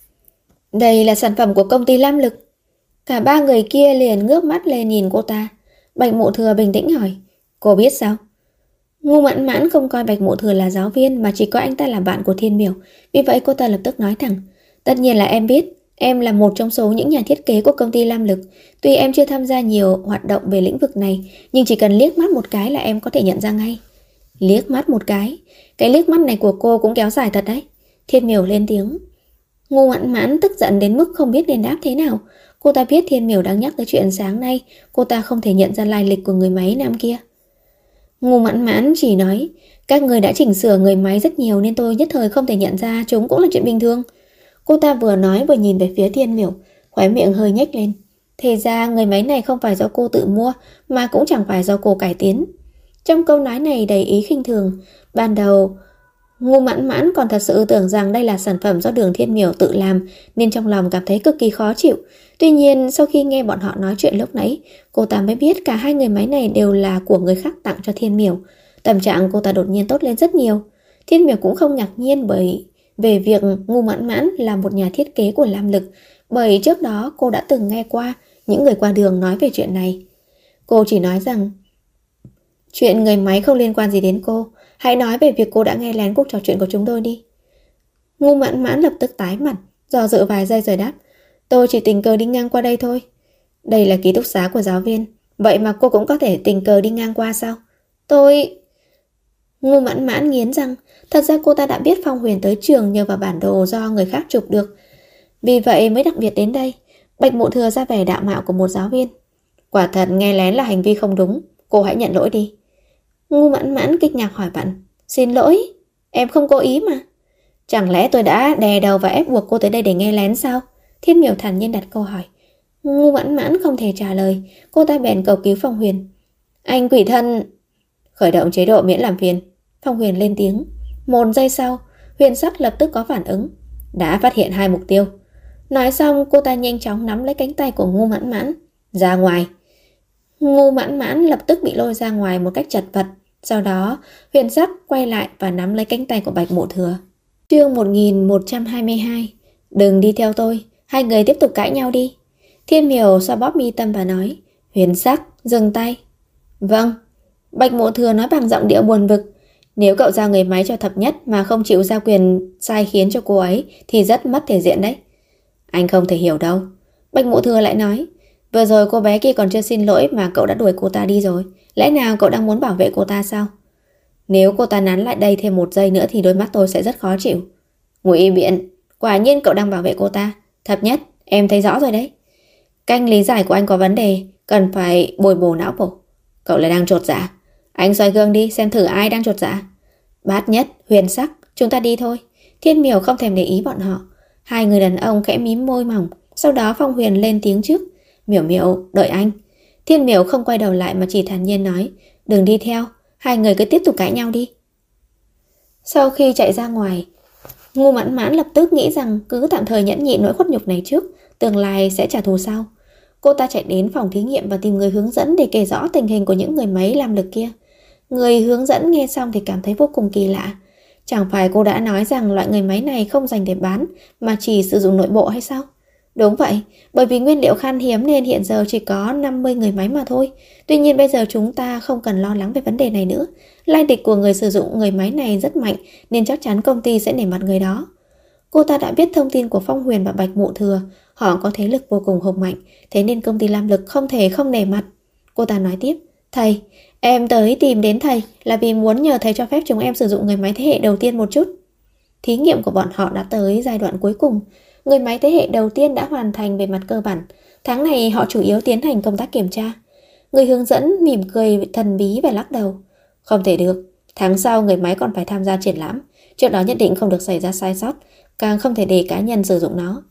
Đây là sản phẩm của công ty Lam Lực. Cả ba người kia liền ngước mắt lên nhìn cô ta. Bạch Mộ Thừa bình tĩnh hỏi, cô biết sao? Ngô Mãn Mãn không coi Bạch Mộ Thừa là giáo viên mà chỉ coi anh ta là bạn của Thiên Miểu. Vì vậy cô ta lập tức nói thẳng, tất nhiên là em biết. Em là một trong số những nhà thiết kế của công ty Lam Lực. Tuy em chưa tham gia nhiều hoạt động về lĩnh vực này, nhưng chỉ cần liếc mắt một cái là em có thể nhận ra ngay. Liếc mắt một cái? Cái liếc mắt này của cô cũng kéo dài thật đấy. Thiên Miểu lên tiếng. Ngô Mãn Mãn tức giận đến mức không biết nên đáp thế nào. Cô ta biết Thiên Miểu đang nhắc tới chuyện sáng nay. Cô ta không thể nhận ra lai lịch của người máy nam kia. Ngô Mãn Mãn chỉ nói, các người đã chỉnh sửa người máy rất nhiều nên tôi nhất thời không thể nhận ra, chúng cũng là chuyện bình thường. Cô ta vừa nói vừa nhìn về phía Thiên Miểu, khóe miệng hơi nhếch lên. Thì ra người máy này không phải do cô tự mua, mà cũng chẳng phải do cô cải tiến. Trong câu nói này đầy ý khinh thường. Ban đầu Ngô Mãn Mãn còn thật sự tưởng rằng đây là sản phẩm do Đường Thiên Miểu tự làm, nên trong lòng cảm thấy cực kỳ khó chịu. Tuy nhiên sau khi nghe bọn họ nói chuyện lúc nãy, cô ta mới biết cả hai người máy này đều là của người khác tặng cho Thiên Miểu. Tâm trạng cô ta đột nhiên tốt lên rất nhiều. Thiên Miểu cũng không ngạc nhiên về việc Ngô Mãn Mãn là một nhà thiết kế của Lam Lực, bởi trước đó cô đã từng nghe qua những người qua đường nói về chuyện này. Cô chỉ nói rằng chuyện người máy không liên quan gì đến cô. Hãy nói về việc cô đã nghe lén cuộc trò chuyện của chúng tôi đi. Ngô Mãn Mãn lập tức tái mặt, dò dự vài giây rồi đáp, tôi chỉ tình cờ đi ngang qua đây thôi. Đây là ký túc xá của giáo viên, vậy mà cô cũng có thể tình cờ đi ngang qua sao? Ngô Mãn Mãn nghiến răng. Thật ra cô ta đã biết Phong Huyền tới trường nhờ vào bản đồ do người khác chụp được, vì vậy mới đặc biệt đến đây. Bạch Mộ Thừa ra vẻ đạo mạo của một giáo viên. Quả thật nghe lén là hành vi không đúng, cô hãy nhận lỗi đi. Ngô Mãn Mãn kinh ngạc hỏi bạn, xin lỗi, em không cố ý mà. Chẳng lẽ tôi đã đè đầu và ép buộc cô tới đây để nghe lén sao? Thiên Miểu thản nhiên đặt câu hỏi. Ngô Mãn Mãn không thể trả lời. Cô ta bèn cầu cứu Phong Huyền. Anh quỷ thân. Khởi động chế độ miễn làm phiền. Phong Huyền lên tiếng. Một giây sau, Huyền Sắc lập tức có phản ứng. Đã phát hiện hai mục tiêu. Nói xong cô ta nhanh chóng nắm lấy cánh tay của Ngô Mãn Mãn. Ra ngoài. Ngô Mãn Mãn lập tức bị lôi ra ngoài một cách chật vật. Sau đó Huyền Sắc quay lại và nắm lấy cánh tay của Bạch Mộ Thừa. Chương 1122. Đừng đi theo tôi. Hai người tiếp tục cãi nhau đi. Thiên Miểu xoa bóp mi tâm và nói. Huyền Sắc dừng tay. Vâng. Bạch Mộ Thừa nói bằng giọng điệu buồn bực. Nếu cậu giao người máy cho Thập Nhất mà không chịu giao quyền sai khiến cho cô ấy thì rất mất thể diện đấy. Anh không thể hiểu đâu. Bạch Mộ Thừa lại nói. Vừa rồi cô bé kia còn chưa xin lỗi mà cậu đã đuổi cô ta đi rồi. Lẽ nào cậu đang muốn bảo vệ cô ta sao? Nếu cô ta nán lại đây thêm một giây nữa thì đôi mắt tôi sẽ rất khó chịu. Ngụy biện. Quả nhiên cậu đang bảo vệ cô ta. Thập Nhất, em thấy rõ rồi đấy. Cách lý giải của anh có vấn đề, cần phải bồi bổ não bộ. Cậu lại đang chột dạ. Anh soi gương đi xem thử ai đang chột dạ. Bát Nhất, Huyền Sắc, chúng ta đi thôi. Thiên Miểu không thèm để ý bọn họ. Hai người đàn ông khẽ mím môi mỏng. Sau đó Phong Huyền lên tiếng trước. Miểu Miểu, đợi anh. Thiên Miểu không quay đầu lại mà chỉ thản nhiên nói. Đừng đi theo, hai người cứ tiếp tục cãi nhau đi. Sau khi chạy ra ngoài, Ngô Mãn Mãn lập tức nghĩ rằng cứ tạm thời nhẫn nhịn nỗi khuất nhục này trước, tương lai sẽ trả thù sau. Cô ta chạy đến phòng thí nghiệm và tìm người hướng dẫn để kể rõ tình hình của những người máy Lam Lực kia. Người hướng dẫn nghe xong thì cảm thấy vô cùng kỳ lạ. Chẳng phải cô đã nói rằng loại người máy này không dành để bán mà chỉ sử dụng nội bộ hay sao? Đúng vậy, bởi vì nguyên liệu khan hiếm nên hiện giờ chỉ có 50 người máy mà thôi. Tuy nhiên bây giờ chúng ta không cần lo lắng về vấn đề này nữa. Lai lịch của người sử dụng người máy này rất mạnh nên chắc chắn công ty sẽ nể mặt người đó. Cô ta đã biết thông tin của Phong Huyền và Bạch Mộ Thừa, họ có thế lực vô cùng hùng mạnh, thế nên công ty Lam Lực không thể không nể mặt. Cô ta nói tiếp, thầy, em tới tìm đến thầy là vì muốn nhờ thầy cho phép chúng em sử dụng người máy thế hệ đầu tiên một chút. Thí nghiệm của bọn họ đã tới giai đoạn cuối cùng. Người máy thế hệ đầu tiên đã hoàn thành về mặt cơ bản. Tháng này họ chủ yếu tiến hành công tác kiểm tra. Người hướng dẫn mỉm cười thần bí và lắc đầu. Không thể được, tháng sau người máy còn phải tham gia triển lãm. Trước đó nhất định không được xảy ra sai sót, càng không thể để cá nhân sử dụng nó.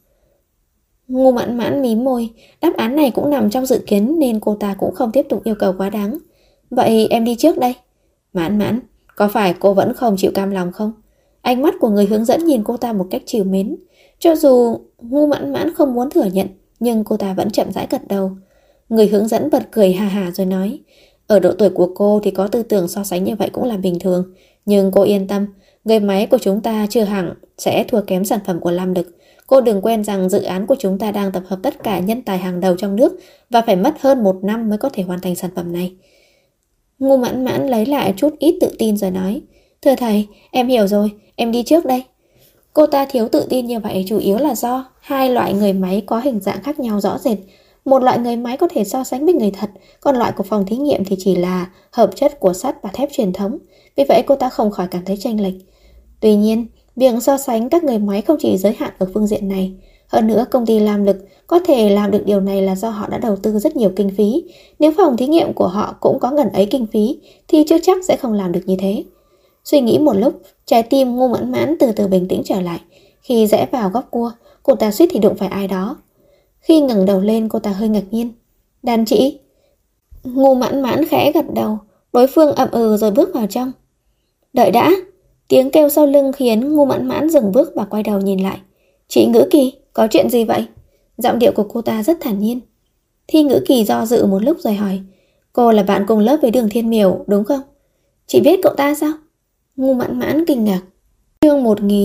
Ngô Mãn Mãn mím môi, đáp án này cũng nằm trong dự kiến nên cô ta cũng không tiếp tục yêu cầu quá đáng. Vậy em đi trước đây. Mãn Mãn, có phải cô vẫn không chịu cam lòng không? Ánh mắt của người hướng dẫn nhìn cô ta một cách trìu mến. Cho dù Ngô Mãn Mãn không muốn thừa nhận, nhưng cô ta vẫn chậm rãi gật đầu. Người hướng dẫn bật cười hà hà rồi nói, ở độ tuổi của cô thì có tư tưởng so sánh như vậy cũng là bình thường. Nhưng cô yên tâm, người máy của chúng ta chưa hẳn sẽ thua kém sản phẩm của Lam Lực. Cô đừng quên rằng dự án của chúng ta đang tập hợp tất cả nhân tài hàng đầu trong nước và phải mất hơn 1 năm mới có thể hoàn thành sản phẩm này. Ngô Mãn Mãn lấy lại chút ít tự tin rồi nói, thưa thầy, em hiểu rồi, em đi trước đây. Cô ta thiếu tự tin như vậy chủ yếu là do hai loại người máy có hình dạng khác nhau rõ rệt. Một loại người máy có thể so sánh với người thật, còn loại của phòng thí nghiệm thì chỉ là hợp chất của sắt và thép truyền thống. Vì vậy cô ta không khỏi cảm thấy chênh lệch. Tuy nhiên, việc so sánh các người máy không chỉ giới hạn ở phương diện này. Hơn nữa, công ty Lam Lực có thể làm được điều này là do họ đã đầu tư rất nhiều kinh phí. Nếu phòng thí nghiệm của họ cũng có ngần ấy kinh phí thì chưa chắc sẽ không làm được như thế. Suy nghĩ một lúc, trái tim Ngô Mãn Mãn từ từ bình tĩnh trở lại. Khi rẽ vào góc cua, cô ta suýt thì đụng phải ai đó. Khi ngẩng đầu lên, cô ta hơi ngạc nhiên. Đàn chị. Ngô Mãn Mãn khẽ gật đầu. Đối phương ậm ừ rồi bước vào trong. Đợi đã. Tiếng kêu sau lưng khiến Ngô Mãn Mãn dừng bước và quay đầu nhìn lại. Chị Ngữ Kỳ, có chuyện gì vậy? Giọng điệu của cô ta rất thản nhiên. Thi Ngữ Kỳ do dự một lúc rồi hỏi. Cô là bạn cùng lớp với Đường Thiên Miểu đúng không? Chị biết cậu ta sao? Ngô Mãn Mãn kinh ngạc. Chương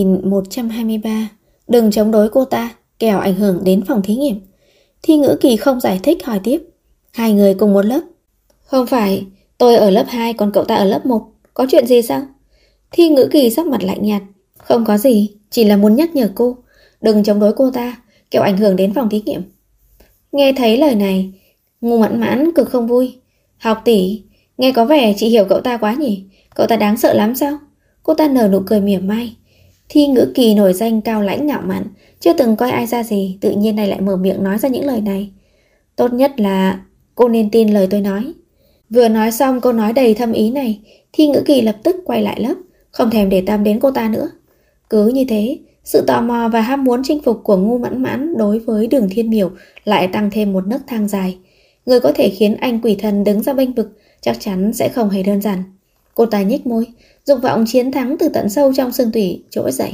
1123. Đừng chống đối cô ta, kẻo ảnh hưởng đến phòng thí nghiệm. Thi Ngữ Kỳ không giải thích hỏi tiếp. Hai người cùng một lớp? Không phải, tôi ở lớp 2 còn cậu ta ở lớp 1. Có chuyện gì sao? Thi Ngữ Kỳ sắc mặt lạnh nhạt. Không có gì, chỉ là muốn nhắc nhở cô. Đừng chống đối cô ta, kẻo ảnh hưởng đến phòng thí nghiệm. Nghe thấy lời này, Ngô Mãn Mãn cực không vui. Học tỷ, nghe có vẻ chị hiểu cậu ta quá nhỉ? Cậu ta đáng sợ lắm sao? Cô ta nở nụ cười mỉa mai. Thi Ngữ Kỳ nổi danh cao lãnh ngạo mạn, chưa từng coi ai ra gì, tự nhiên này lại mở miệng nói ra những lời này. Tốt nhất là cô nên tin lời tôi nói. Vừa nói xong câu nói đầy thâm ý này, Thi Ngữ Kỳ lập tức quay lại lớp, không thèm để tâm đến cô ta nữa. Cứ như thế, sự tò mò và ham muốn chinh phục của Ngô Mãn Mãn đối với Đường Thiên Miểu lại tăng thêm một nấc thang dài. Người có thể khiến anh quỷ thần đứng ra bênh vực chắc chắn sẽ không hề đơn giản. Cô ta nhếch môi, dục vọng chiến thắng từ tận sâu trong xương tủy trỗi dậy.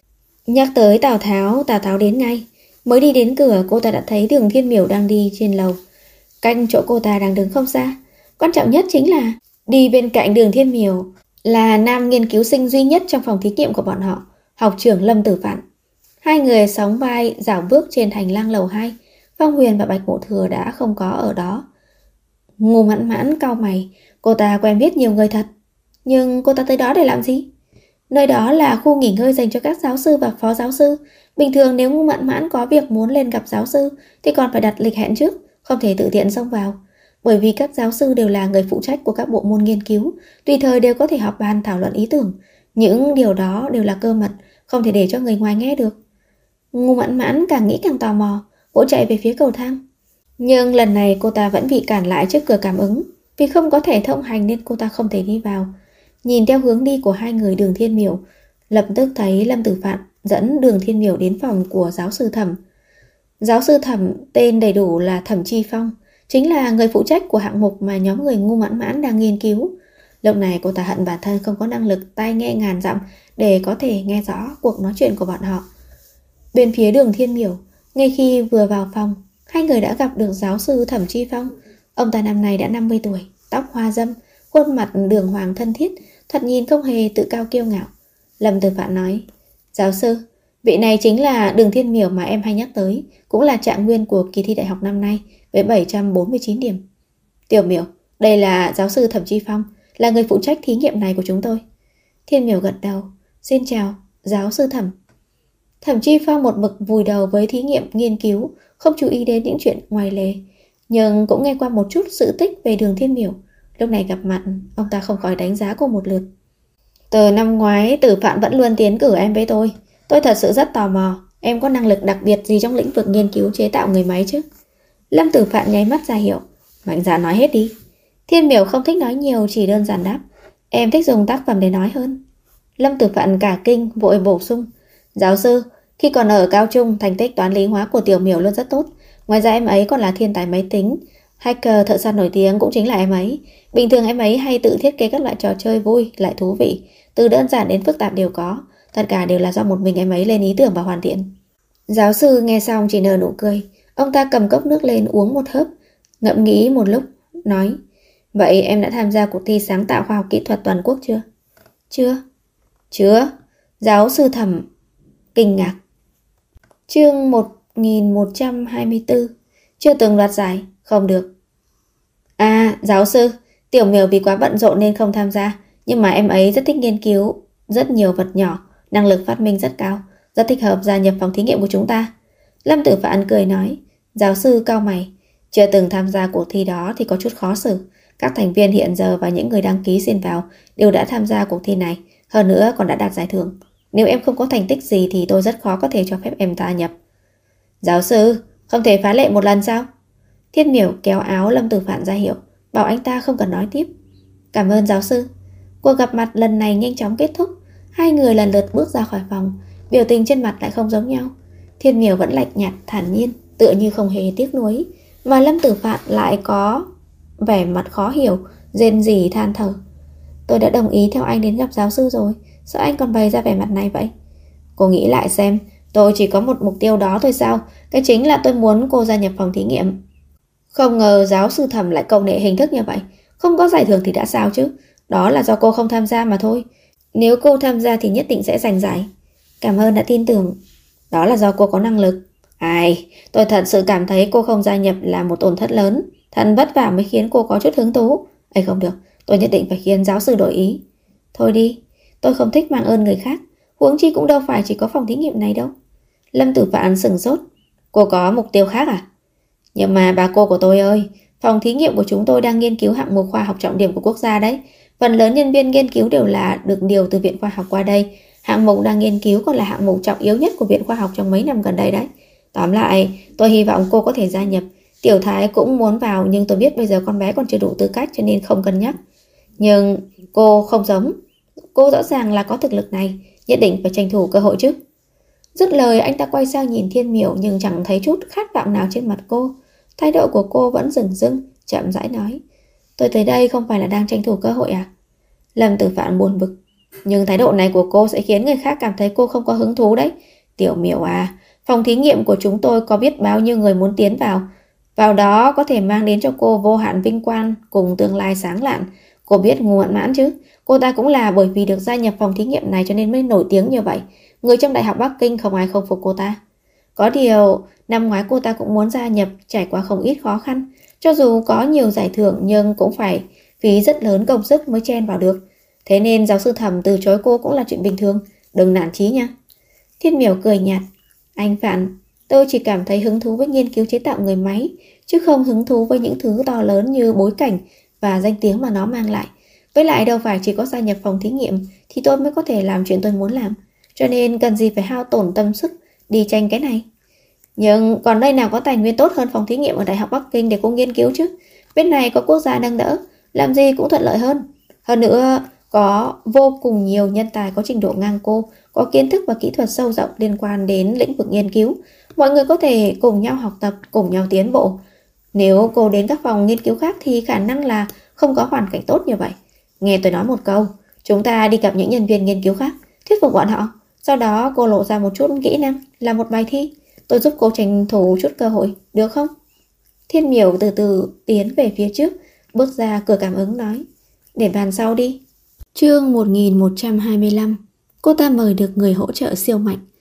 Nhắc tới Tào Tháo đến ngay. Mới đi đến cửa, cô ta đã thấy Đường Thiên Miểu đang đi trên lầu. Cách chỗ cô ta đang đứng không xa. Quan trọng nhất chính là đi bên cạnh Đường Thiên Miểu là nam nghiên cứu sinh duy nhất trong phòng thí nghiệm của bọn họ, học trưởng Lâm Tử Phạn. Hai người sóng vai dạo bước trên hành lang lầu 2. Phong Huyền và Bạch Mộ Thừa đã không có ở đó. Ngô Mãn Mãn cau mày, cô ta quen biết nhiều người thật. Nhưng cô ta tới đó để làm gì? Nơi đó là khu nghỉ ngơi dành cho các giáo sư và phó giáo sư. Bình thường nếu Ngô Mãn Mãn có việc muốn lên gặp giáo sư thì còn phải đặt lịch hẹn trước, không thể tự tiện xông vào. Bởi vì các giáo sư đều là người phụ trách của các bộ môn nghiên cứu, tùy thời đều có thể họp bàn thảo luận ý tưởng. Những điều đó đều là cơ mật, không thể để cho người ngoài nghe được. Ngô Mãn Mãn càng nghĩ càng tò mò, vội chạy về phía cầu thang. Nhưng lần này cô ta vẫn bị cản lại trước cửa cảm ứng. Vì không có thẻ thông hành nên cô ta không thể đi vào. Nhìn theo hướng đi của hai người Đường Thiên Miểu, lập tức thấy Lâm Tử Phạn dẫn Đường Thiên Miểu đến phòng của giáo sư Thẩm. Giáo sư Thẩm tên đầy đủ là Thẩm Chi Phong, chính là người phụ trách của hạng mục mà nhóm người Ngô Mãn Mãn đang nghiên cứu. Lúc này cô ta hận bản thân không có năng lực tai nghe ngàn dặm để có thể nghe rõ cuộc nói chuyện của bọn họ. Bên phía Đường Thiên Miểu, ngay khi vừa vào phòng, hai người đã gặp được giáo sư Thẩm Chi Phong. Ông ta năm nay đã 50 tuổi, tóc hoa râm, khuôn mặt đường hoàng thân thiết, thật nhìn không hề tự cao kiêu ngạo. Lâm Tử Phạn nói, giáo sư, Vị này chính là Đường Thiên Miểu mà em hay nhắc tới, cũng là trạng nguyên của kỳ thi đại học năm nay với 749 điểm. Tiểu Miểu, đây là giáo sư Thẩm Chi Phong, là người phụ trách thí nghiệm này của chúng tôi. Thiên Miểu gật đầu. Xin chào, giáo sư Thẩm. Thẩm Chi Phong một mực vùi đầu với thí nghiệm nghiên cứu, không chú ý đến những chuyện ngoài lề, nhưng cũng nghe qua một chút sự tích về Đường Thiên Miểu. Lúc này gặp mặt, ông ta không khỏi đánh giá cô một lượt. Từ năm ngoái, Tử Phạn vẫn luôn tiến cử em với tôi. Tôi thật sự rất tò mò, em có năng lực đặc biệt gì trong lĩnh vực nghiên cứu chế tạo người máy chứ? Lâm Tử Phạn nháy mắt ra hiệu. Mạnh dạn nói hết đi. Thiên Miểu không thích nói nhiều, chỉ đơn giản đáp. Em thích dùng tác phẩm để nói hơn. Lâm Tử Phạn cả kinh, vội bổ sung. Giáo sư, khi còn ở cao trung, thành tích toán lý hóa của Tiểu Miểu luôn rất tốt. Ngoài ra em ấy còn là thiên tài máy tính. Hacker thợ săn nổi tiếng cũng chính là em ấy. Bình thường em ấy hay tự thiết kế các loại trò chơi vui, lại thú vị. Từ đơn giản đến phức tạp đều có. Tất cả đều là do một mình em ấy lên ý tưởng và hoàn thiện. Giáo sư nghe xong chỉ nở nụ cười. Ông ta cầm cốc nước lên uống một hớp, ngẫm nghĩ một lúc, nói. Vậy em đã tham gia cuộc thi sáng tạo khoa học kỹ thuật toàn quốc chưa? Chưa. Giáo sư Thẩm kinh ngạc. Chương 1124. Chưa từng đoạt giải, không được. À, giáo sư, Tiểu Miểu vì quá bận rộn nên không tham gia. Nhưng mà em ấy rất thích nghiên cứu rất nhiều vật nhỏ, năng lực phát minh rất cao, rất thích hợp gia nhập phòng thí nghiệm của chúng ta. Lâm Tử Phạn cười nói. Giáo sư cau mày. Chưa từng tham gia cuộc thi đó thì có chút khó xử. Các thành viên hiện giờ và những người đăng ký xin vào đều đã tham gia cuộc thi này, hơn nữa còn đã đạt giải thưởng. Nếu em không có thành tích gì thì tôi rất khó có thể cho phép em gia nhập. Giáo sư, không thể phá lệ một lần sao? Thiên Miểu kéo áo Lâm Tử Phạn ra hiệu, bảo anh ta không cần nói tiếp. Cảm ơn giáo sư. Cuộc gặp mặt lần này nhanh chóng kết thúc. Hai người lần lượt bước ra khỏi phòng, biểu tình trên mặt lại không giống nhau. Thiên Miểu vẫn lạnh nhạt, thản nhiên, tựa như không hề tiếc nuối, mà Lâm Tử Phạn lại có vẻ mặt khó hiểu, rên rỉ than thở. Tôi đã đồng ý theo anh đến gặp giáo sư rồi, sao anh còn bày ra vẻ mặt này vậy? Cô nghĩ lại xem, tôi chỉ có một mục tiêu đó thôi sao? Cái chính là tôi muốn cô gia nhập phòng thí nghiệm. Không ngờ giáo sư Thẩm lại công nghệ hình thức như vậy. Không có giải thưởng thì đã sao chứ? Đó là do cô không tham gia mà thôi. Nếu cô tham gia thì nhất định sẽ giành giải. Cảm ơn đã tin tưởng. Đó là do cô có năng lực. Ai, tôi thật sự cảm thấy cô không gia nhập là một tổn thất lớn. Thật vất vả mới khiến cô có chút hứng thú. Ấy không được, tôi nhất định phải khiến giáo sư đổi ý. Thôi đi, tôi không thích mang ơn người khác. Huống chi cũng đâu phải chỉ có phòng thí nghiệm này đâu. Lâm Tử Phạn sửng sốt. Cô có mục tiêu khác à? Nhưng mà bà cô của tôi ơi, phòng thí nghiệm của chúng tôi đang nghiên cứu hạng mục khoa học trọng điểm của quốc gia đấy. Phần lớn nhân viên nghiên cứu đều là được điều từ viện khoa học qua đây. Hạng mục đang nghiên cứu còn là hạng mục trọng yếu nhất của viện khoa học trong mấy năm gần đây đấy. Tóm lại, tôi hy vọng cô có thể gia nhập. Tiểu Thái cũng muốn vào, nhưng tôi biết bây giờ con bé còn chưa đủ tư cách cho nên không cân nhắc. Nhưng cô không giống. Cô rõ ràng là có thực lực này, nhất định phải tranh thủ cơ hội chứ. Dứt lời, anh ta quay sang nhìn Thiên Miểu nhưng chẳng thấy chút khát vọng nào trên mặt cô. Thái độ của cô vẫn dửng dưng, chậm rãi nói. Tôi tới đây không phải là đang tranh thủ cơ hội à? Lâm Tử Phạn buồn bực. Nhưng thái độ này của cô sẽ khiến người khác cảm thấy cô không có hứng thú đấy. Tiểu Miểu à, phòng thí nghiệm của chúng tôi có biết bao nhiêu người muốn tiến vào. Vào đó có thể mang đến cho cô vô hạn vinh quang cùng tương lai sáng lạn. Cô biết ngu mạn mãn chứ. Cô ta cũng là bởi vì được gia nhập phòng thí nghiệm này cho nên mới nổi tiếng như vậy. Người trong Đại học Bắc Kinh không ai không phục cô ta. Có điều, năm ngoái cô ta cũng muốn gia nhập, trải qua không ít khó khăn. Cho dù có nhiều giải thưởng nhưng cũng phải phí rất lớn công sức mới chen vào được. Thế nên giáo sư Thẩm từ chối cô cũng là chuyện bình thường. Đừng nản chí nha. Thiên Miểu cười nhạt. Anh Phạn, tôi chỉ cảm thấy hứng thú với nghiên cứu chế tạo người máy, chứ không hứng thú với những thứ to lớn như bối cảnh và danh tiếng mà nó mang lại. Với lại đâu phải chỉ có gia nhập phòng thí nghiệm thì tôi mới có thể làm chuyện tôi muốn làm. Cho nên cần gì phải hao tổn tâm sức đi tranh cái này. Nhưng còn đây nào có tài nguyên tốt hơn phòng thí nghiệm ở Đại học Bắc Kinh để cô nghiên cứu chứ. Bên này có quốc gia nâng đỡ, làm gì cũng thuận lợi hơn. Hơn nữa, có vô cùng nhiều nhân tài có trình độ ngang cô, có kiến thức và kỹ thuật sâu rộng liên quan đến lĩnh vực nghiên cứu. Mọi người có thể cùng nhau học tập, cùng nhau tiến bộ. Nếu cô đến các phòng nghiên cứu khác thì khả năng là không có hoàn cảnh tốt như vậy. Nghe tôi nói một câu, chúng ta đi gặp những nhân viên nghiên cứu khác, thuyết phục bọn họ. Sau đó cô lộ ra một chút kỹ năng, làm một bài thi. Tôi giúp cô tranh thủ chút cơ hội, được không? Thiên Miểu từ từ tiến về phía trước, bước ra cửa cảm ứng nói. Để bàn sau đi. Chương 1125. Cô ta mời được người hỗ trợ siêu mạnh.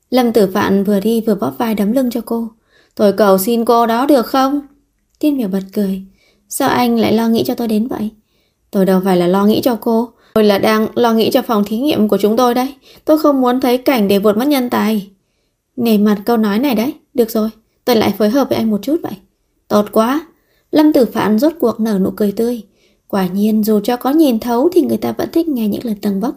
Lâm Tử Phạn vừa đi vừa bóp vai đấm lưng cho cô. Tôi cầu xin cô đó được không? Thiên Miểu bật cười. Sao anh lại lo nghĩ cho tôi đến vậy? Tôi đâu phải là lo nghĩ cho cô. Tôi là đang lo nghĩ cho phòng thí nghiệm của chúng tôi đấy. Tôi không muốn thấy cảnh để vụt mất nhân tài. Nể mặt câu nói này đấy. Được rồi, tôi lại phối hợp với anh một chút vậy. Tốt quá. Lâm Tử Phạn rốt cuộc nở nụ cười tươi. Quả nhiên dù cho có nhìn thấu thì người ta vẫn thích nghe những lời tâng bốc.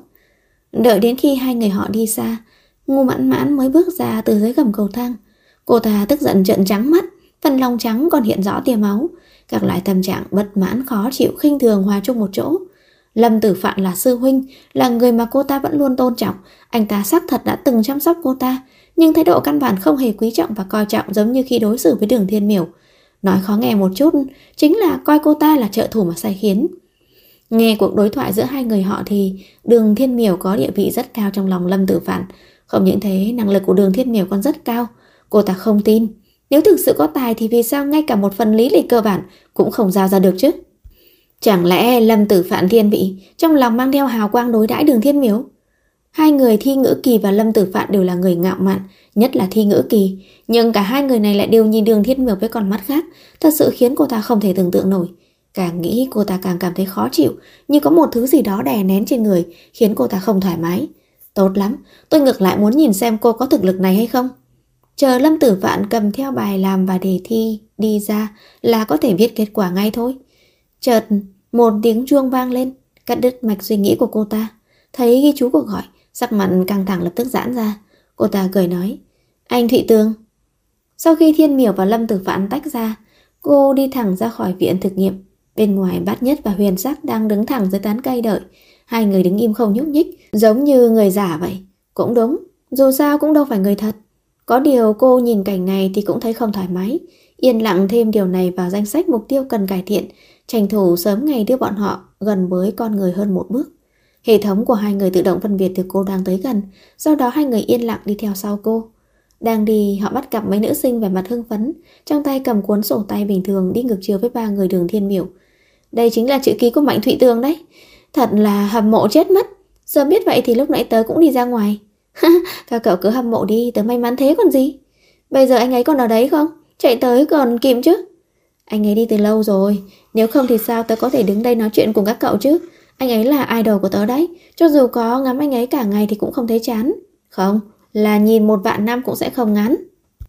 Đợi đến khi hai người họ đi xa, Ngô Mãn Mãn mới bước ra từ dưới gầm cầu thang. Cô ta tức giận trợn trắng mắt, phần lòng trắng còn hiện rõ tia máu. Các loại tâm trạng bất mãn, khó chịu, khinh thường hòa chung một chỗ. Lâm Tử Phạn là sư huynh, là người mà cô ta vẫn luôn tôn trọng. Anh ta xác thật đã từng chăm sóc cô ta, nhưng thái độ căn bản không hề quý trọng và coi trọng giống như khi đối xử với Đường Thiên Miểu. Nói khó nghe một chút, chính là coi cô ta là trợ thủ mà sai khiến. Nghe cuộc đối thoại giữa hai người họ thì Đường Thiên Miểu có địa vị rất cao trong lòng Lâm Tử Phạn. Không những thế, năng lực của Đường Thiên Miểu còn rất cao. Cô ta không tin, nếu thực sự có tài thì vì sao ngay cả một phần lý lịch cơ bản cũng không giao ra được chứ? Chẳng lẽ Lâm Tử Phạn thiên vị, trong lòng mang theo hào quang đối đãi Đường Thiên Miểu? Hai người Thi Ngữ Kỳ và Lâm Tử Phạn đều là người ngạo mạn, nhất là Thi Ngữ Kỳ. Nhưng cả hai người này lại đều nhìn Đường Thiên Miểu với con mắt khác, thật sự khiến cô ta không thể tưởng tượng nổi. Càng nghĩ cô ta càng cảm thấy khó chịu, như có một thứ gì đó đè nén trên người, khiến cô ta không thoải mái. Tốt lắm, tôi ngược lại muốn nhìn xem cô có thực lực này hay không. Chờ Lâm Tử Phạn cầm theo bài làm và đề thi đi ra là có thể biết kết quả ngay thôi. Chợt một tiếng chuông vang lên, cắt đứt mạch suy nghĩ của cô ta. Thấy ghi chú cuộc gọi, sắc mặt căng thẳng lập tức giãn ra. Cô ta cười nói, anh Thụy Tường. Sau khi Thiên Miểu và Lâm Tử Phạn tách ra, cô đi thẳng ra khỏi viện thực nghiệm. Bên ngoài Bát Nhất và Huyền Sắc đang đứng thẳng dưới tán cây đợi. Hai người đứng im không nhúc nhích, giống như người giả vậy. Cũng đúng, dù sao cũng đâu phải người thật. Có điều cô nhìn cảnh này thì cũng thấy không thoải mái. Yên lặng thêm điều này vào danh sách mục tiêu cần cải thiện, tranh thủ sớm ngày đưa bọn họ gần với con người hơn một bước. Hệ thống của hai người tự động phân biệt được cô đang tới gần, sau đó hai người yên lặng đi theo sau cô. Đang đi, họ bắt gặp mấy nữ sinh vẻ mặt hưng phấn, trong tay cầm cuốn sổ tay bình thường đi ngược chiều với ba người Đường Thiên Miểu. Đây chính là chữ ký của Mạnh Thụy Tường đấy. Thật là hâm mộ chết mất. Sớm biết vậy thì lúc nãy tớ cũng đi ra ngoài. Các cậu cứ hâm mộ đi, tớ may mắn thế còn gì. Bây giờ anh ấy còn ở đấy không? Chạy tới còn kịp chứ? Anh ấy đi từ lâu rồi. Nếu không thì sao tớ có thể đứng đây nói chuyện cùng các cậu chứ? Anh ấy là idol của tớ đấy. Cho dù có ngắm anh ấy cả ngày thì cũng không thấy chán. Không, là nhìn 1.000 năm cũng sẽ không ngán.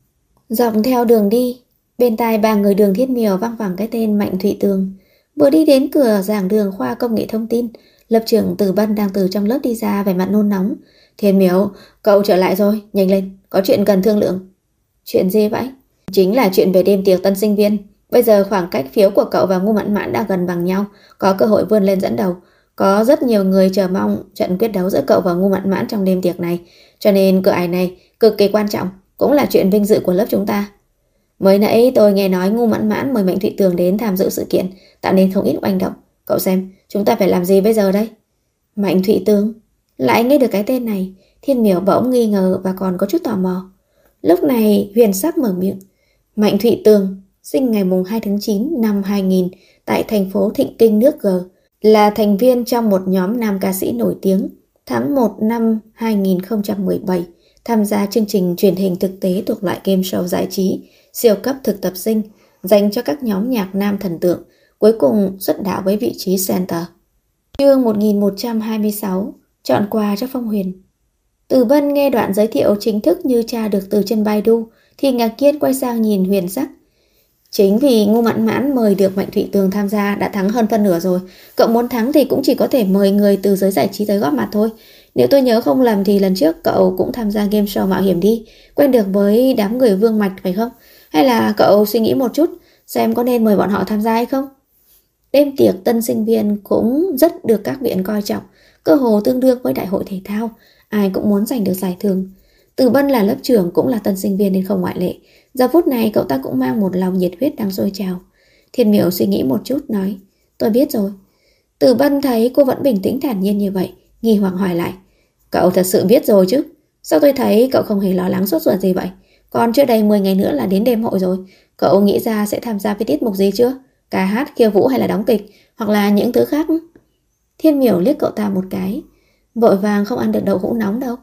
Dọc theo đường đi, bên tai ba người Đường Thiên Miểu vang vẳng cái tên Mạnh Thụy Tường. Vừa đi đến cửa giảng đường khoa công nghệ thông tin, lớp trưởng Từ Bân đang từ trong lớp đi ra vẻ mặt nôn nóng. Thiên Miểu, cậu trở lại rồi, nhanh lên, có chuyện cần thương lượng. Chuyện gì vậy? Chính là chuyện về đêm tiệc tân sinh viên. Bây giờ khoảng cách phiếu của cậu và Ngô Mãn Mãn đã gần bằng nhau, có cơ hội vươn lên dẫn đầu. Có rất nhiều người chờ mong trận quyết đấu giữa cậu và Ngô Mãn Mãn trong đêm tiệc này, cho nên cửa ải này cực kỳ quan trọng, cũng là chuyện vinh dự của lớp chúng ta. Mới nãy tôi nghe nói Ngô Mãn Mãn mời Mạnh Thụy Tường đến tham dự sự kiện, tạo nên không ít oanh động. Cậu xem, chúng ta phải làm gì bây giờ đây? Mạnh Thụy Tường? Lại nghe được cái tên này, Thiên Miểu bỗng nghi ngờ và còn có chút tò mò. Lúc này Huyền Sắc mở miệng. Mạnh Thụy Tường sinh ngày 2 tháng 9 năm 2000 tại thành phố Thịnh Kinh nước G, là thành viên trong một nhóm nam ca sĩ nổi tiếng. Tháng 1 năm 2017 tham gia chương trình truyền hình thực tế thuộc loại game show giải trí siêu cấp thực tập sinh dành cho các nhóm nhạc nam thần tượng, cuối cùng xuất đạo với vị trí center. Chương 1126, chọn quà cho Phong Huyền. Từ Bân nghe đoạn giới thiệu chính thức như tra được từ trên Baidu thì ngạc nhiên quay sang nhìn Huyền Sắc. Chính vì Ngô Mãn Mãn mời được Mạnh Thụy Tường tham gia đã thắng hơn phân nửa rồi. Cậu muốn thắng thì cũng chỉ có thể mời người từ giới giải trí tới góp mặt thôi. Nếu tôi nhớ không lầm thì lần trước cậu cũng tham gia game show mạo hiểm đi, quen được với đám người Vương Mạch phải không? Hay là cậu suy nghĩ một chút xem có nên mời bọn họ tham gia hay không? Đêm tiệc tân sinh viên cũng rất được các viện coi trọng, cơ hồ tương đương với đại hội thể thao, ai cũng muốn giành được giải thưởng. Từ Bân là lớp trưởng cũng là tân sinh viên nên không ngoại lệ. Giờ phút này cậu ta cũng mang một lòng nhiệt huyết đang sôi trào. Thiên Miểu suy nghĩ một chút nói, tôi biết rồi. Từ Bân thấy cô vẫn bình tĩnh thản nhiên như vậy, nghi hoặc hỏi lại, cậu thật sự biết rồi chứ? Sao tôi thấy cậu không hề lo lắng sốt ruột gì vậy? Còn chưa đầy 10 ngày nữa là đến đêm hội rồi. Cậu nghĩ ra sẽ tham gia với tiết mục gì chưa? Ca hát, khiêu vũ hay là đóng kịch, hoặc là những thứ khác? Thiên Miểu liếc cậu ta một cái, vội vàng không ăn được đậu hũ nóng đâu.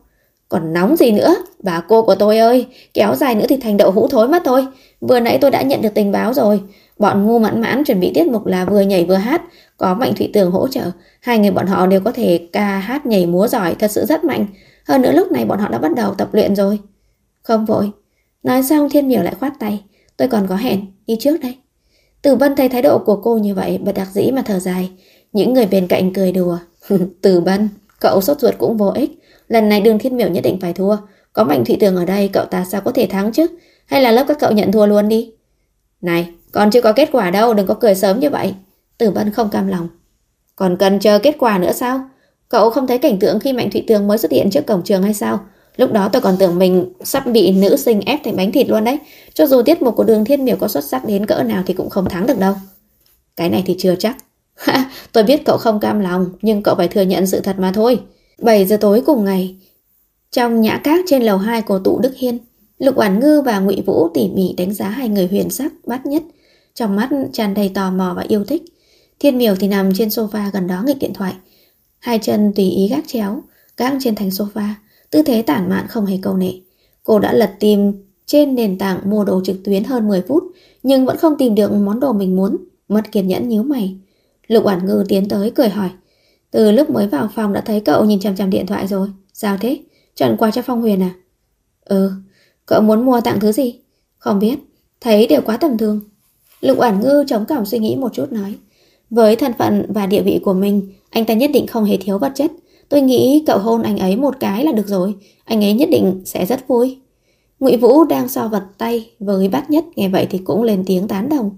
Còn nóng gì nữa, bà cô của tôi ơi, kéo dài nữa thì thành đậu hũ thối mất thôi. Vừa nãy tôi đã nhận được tình báo rồi. Bọn Ngu Mãn Mãn chuẩn bị tiết mục là vừa nhảy vừa hát, có Mạnh Thụy Tường hỗ trợ. Hai người bọn họ đều có thể ca hát nhảy múa giỏi, thật sự rất mạnh. Hơn nữa lúc này bọn họ đã bắt đầu tập luyện rồi. Không vội. Nói xong Thiên Miểu lại khoát tay. Tôi còn có hẹn, đi trước đây. Tử Bân thấy thái độ của cô như vậy, bất đắc dĩ mà thở dài. Những người bên cạnh cười đùa. Tử Bân, cậu sốt ruột cũng vô ích. Lần này Đường Thiên Miểu nhất định phải thua. Có Mạnh Thụy Tường ở đây, cậu ta sao có thể thắng chứ? Hay là lớp các cậu nhận thua luôn đi. Này, còn chưa có kết quả đâu, đừng có cười sớm như vậy. Tử Bân không cam lòng. Còn cần chờ kết quả nữa sao? Cậu không thấy cảnh tượng khi Mạnh Thụy Tường mới xuất hiện trước cổng trường hay sao? Lúc đó tôi còn tưởng mình sắp bị nữ sinh ép thành bánh thịt luôn đấy. Cho dù tiết mục của Đường Thiên Miểu có xuất sắc đến cỡ nào thì cũng không thắng được đâu. Cái này thì chưa chắc. Tôi biết cậu không cam lòng, nhưng cậu phải thừa nhận sự thật mà thôi. 7 giờ tối cùng ngày, trong nhã các trên lầu 2 của tụ Đức Hiên, Lục Oản Ngư và Ngụy Vũ tỉ mỉ đánh giá hai người huyền sắc bát nhất, trong mắt tràn đầy tò mò và yêu thích. Thiên Miểu thì nằm trên sofa gần đó nghịch điện thoại, hai chân tùy ý gác chéo, gác trên thành sofa, tư thế tản mạn không hề câu nệ. Cô đã lật tìm trên nền tảng mua đồ trực tuyến hơn 10 phút, nhưng vẫn không tìm được món đồ mình muốn, mất kiên nhẫn nhíu mày. Lục Oản Ngư tiến tới cười hỏi, từ lúc mới vào phòng đã thấy cậu nhìn chằm chằm điện thoại rồi, sao thế? Chọn quà cho Phong Huyền à? Ừ, cậu muốn mua tặng thứ gì? Không biết, thấy đều quá tầm thường. Lục Oản Ngư chống cằm suy nghĩ một chút nói, với thân phận và địa vị của mình, anh ta nhất định không hề thiếu vật chất. Tôi nghĩ cậu hôn anh ấy một cái là được rồi, anh ấy nhất định sẽ rất vui. Ngụy Vũ đang so vật tay với bát nhất, nghe vậy thì cũng lên tiếng tán đồng.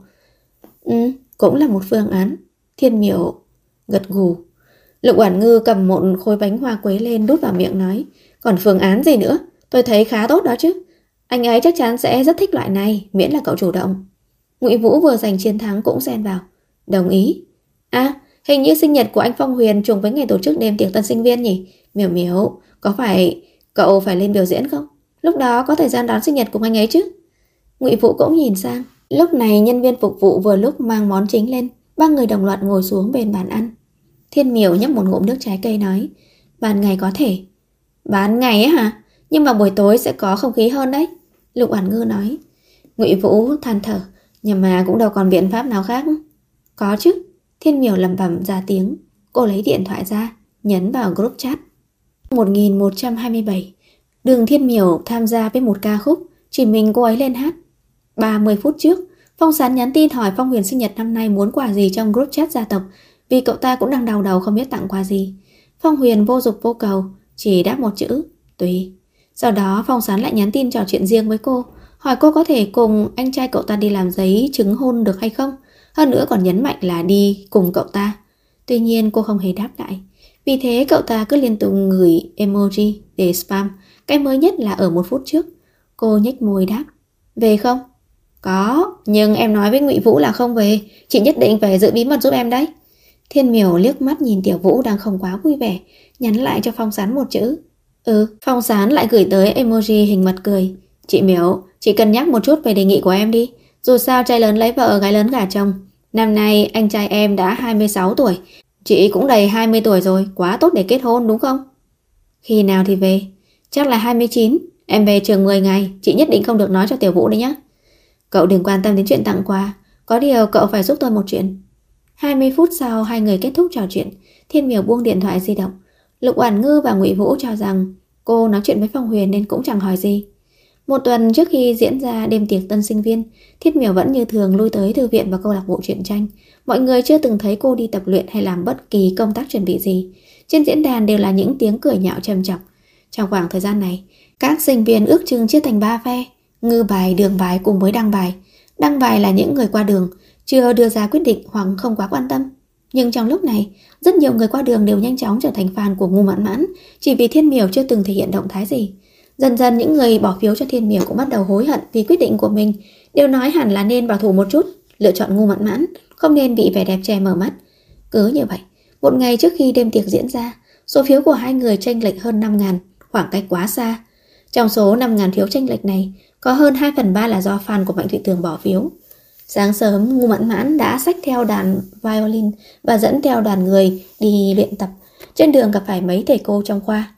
Cũng là một phương án. Thiên Miểu gật gù. Lục Oản Ngư cầm một khối bánh hoa quế lên đút vào miệng nói, còn phương án gì nữa? Tôi thấy khá tốt đó chứ. Anh ấy chắc chắn sẽ rất thích loại này, miễn là cậu chủ động. Ngụy Vũ vừa giành chiến thắng cũng xen vào. Đồng ý. À, hình như sinh nhật của anh Phong Huyền trùng với ngày tổ chức đêm tiệc tân sinh viên nhỉ? Miểu Miểu, có phải cậu phải lên biểu diễn không? Lúc đó có thời gian đón sinh nhật cùng anh ấy chứ? Ngụy Vũ cũng nhìn sang. Lúc này nhân viên phục vụ vừa lúc mang món chính lên, ba người đồng loạt ngồi xuống bên bàn ăn. Thiên Miểu nhấp một ngụm nước trái cây nói, ban ngày có thể. Ban ngày ấy hả? Nhưng mà buổi tối sẽ có không khí hơn đấy. Lục Oản Ngư nói. Ngụy Vũ than thở, nhưng mà cũng đâu còn biện pháp nào khác. Có chứ. Thiên Miểu lẩm bẩm ra tiếng. Cô lấy điện thoại ra, nhấn vào group chat. 1127. Đường Thiên Miểu tham gia với một ca khúc, chỉ mình cô ấy lên hát. 30 phút trước, Phong Sán nhắn tin hỏi Phong Huyền sinh nhật năm nay muốn quà gì trong group chat gia tộc, vì cậu ta cũng đang đau đầu không biết tặng quà gì. Phong Huyền vô dục vô cầu, chỉ đáp một chữ, tùy. Sau đó Phong Sán lại nhắn tin trò chuyện riêng với cô, hỏi cô có thể cùng anh trai cậu ta đi làm giấy chứng hôn được hay không. Hơn nữa còn nhấn mạnh là đi cùng cậu ta. Tuy nhiên cô không hề đáp lại. Vì thế cậu ta cứ liên tục gửi emoji để spam. Cái mới nhất là ở 1 phút trước. Cô nhếch môi đáp, về không? Có, nhưng em nói với Ngụy Vũ là không về. Chị nhất định phải giữ bí mật giúp em đấy. Thiên Miểu liếc mắt nhìn Tiểu Vũ đang không quá vui vẻ, nhắn lại cho Phong Sán một chữ. Phong Sán lại gửi tới emoji hình mặt cười. Chị Miểu, chị cân nhắc một chút về đề nghị của em đi. Dù sao trai lớn lấy vợ, gái lớn gả chồng. Năm nay anh trai em đã 26 tuổi. Chị cũng đầy 20 tuổi rồi, quá tốt để kết hôn đúng không? Khi nào thì về? Chắc là 29. Em về trường 10 ngày, chị nhất định không được nói cho Tiểu Vũ đấy nhé. Cậu đừng quan tâm đến chuyện tặng quà, có điều cậu phải giúp tôi một chuyện. 20 phút sau hai người kết thúc trò chuyện, Thiên Miểu buông điện thoại di động. Lục Oản Ngư và Ngụy Vũ cho rằng cô nói chuyện với Phong Huyền nên cũng chẳng hỏi gì. Một tuần trước khi diễn ra đêm tiệc tân sinh viên, Thiên Miểu vẫn như thường lui tới thư viện và câu lạc bộ truyện tranh. Mọi người chưa từng thấy cô đi tập luyện hay làm bất kỳ công tác chuẩn bị gì. Trên diễn đàn đều là những tiếng cười nhạo trầm chọc. Trong khoảng thời gian này, các sinh viên ước chừng chia thành 3 phe: ngư bài, đường bài cùng với đăng bài. Đăng bài là những người qua đường, chưa đưa ra quyết định hoặc không quá quan tâm. Nhưng trong lúc này, rất nhiều người qua đường đều nhanh chóng trở thành fan của Ngu Mãn Mãn, chỉ vì Thiên Miểu chưa từng thể hiện động thái gì. Dần dần những người bỏ phiếu cho Thiên Miểu cũng bắt đầu hối hận vì quyết định của mình, đều nói hẳn là nên bảo thủ một chút, lựa chọn Ngu Mãn Mãn, không nên bị vẻ đẹp che mở mắt. Cứ như vậy, một ngày trước khi đêm tiệc diễn ra, số phiếu của hai người chênh lệch hơn 5.000, khoảng cách quá xa. Trong số 5.000 phiếu chênh lệch này, có hơn 2/3 là do fan của Mạnh Thụy Tường bỏ phiếu. Sáng sớm, Ngu Mãn Mãn đã xách theo đàn violin và dẫn theo đoàn người đi luyện tập. Trên đường gặp phải mấy thầy cô trong khoa.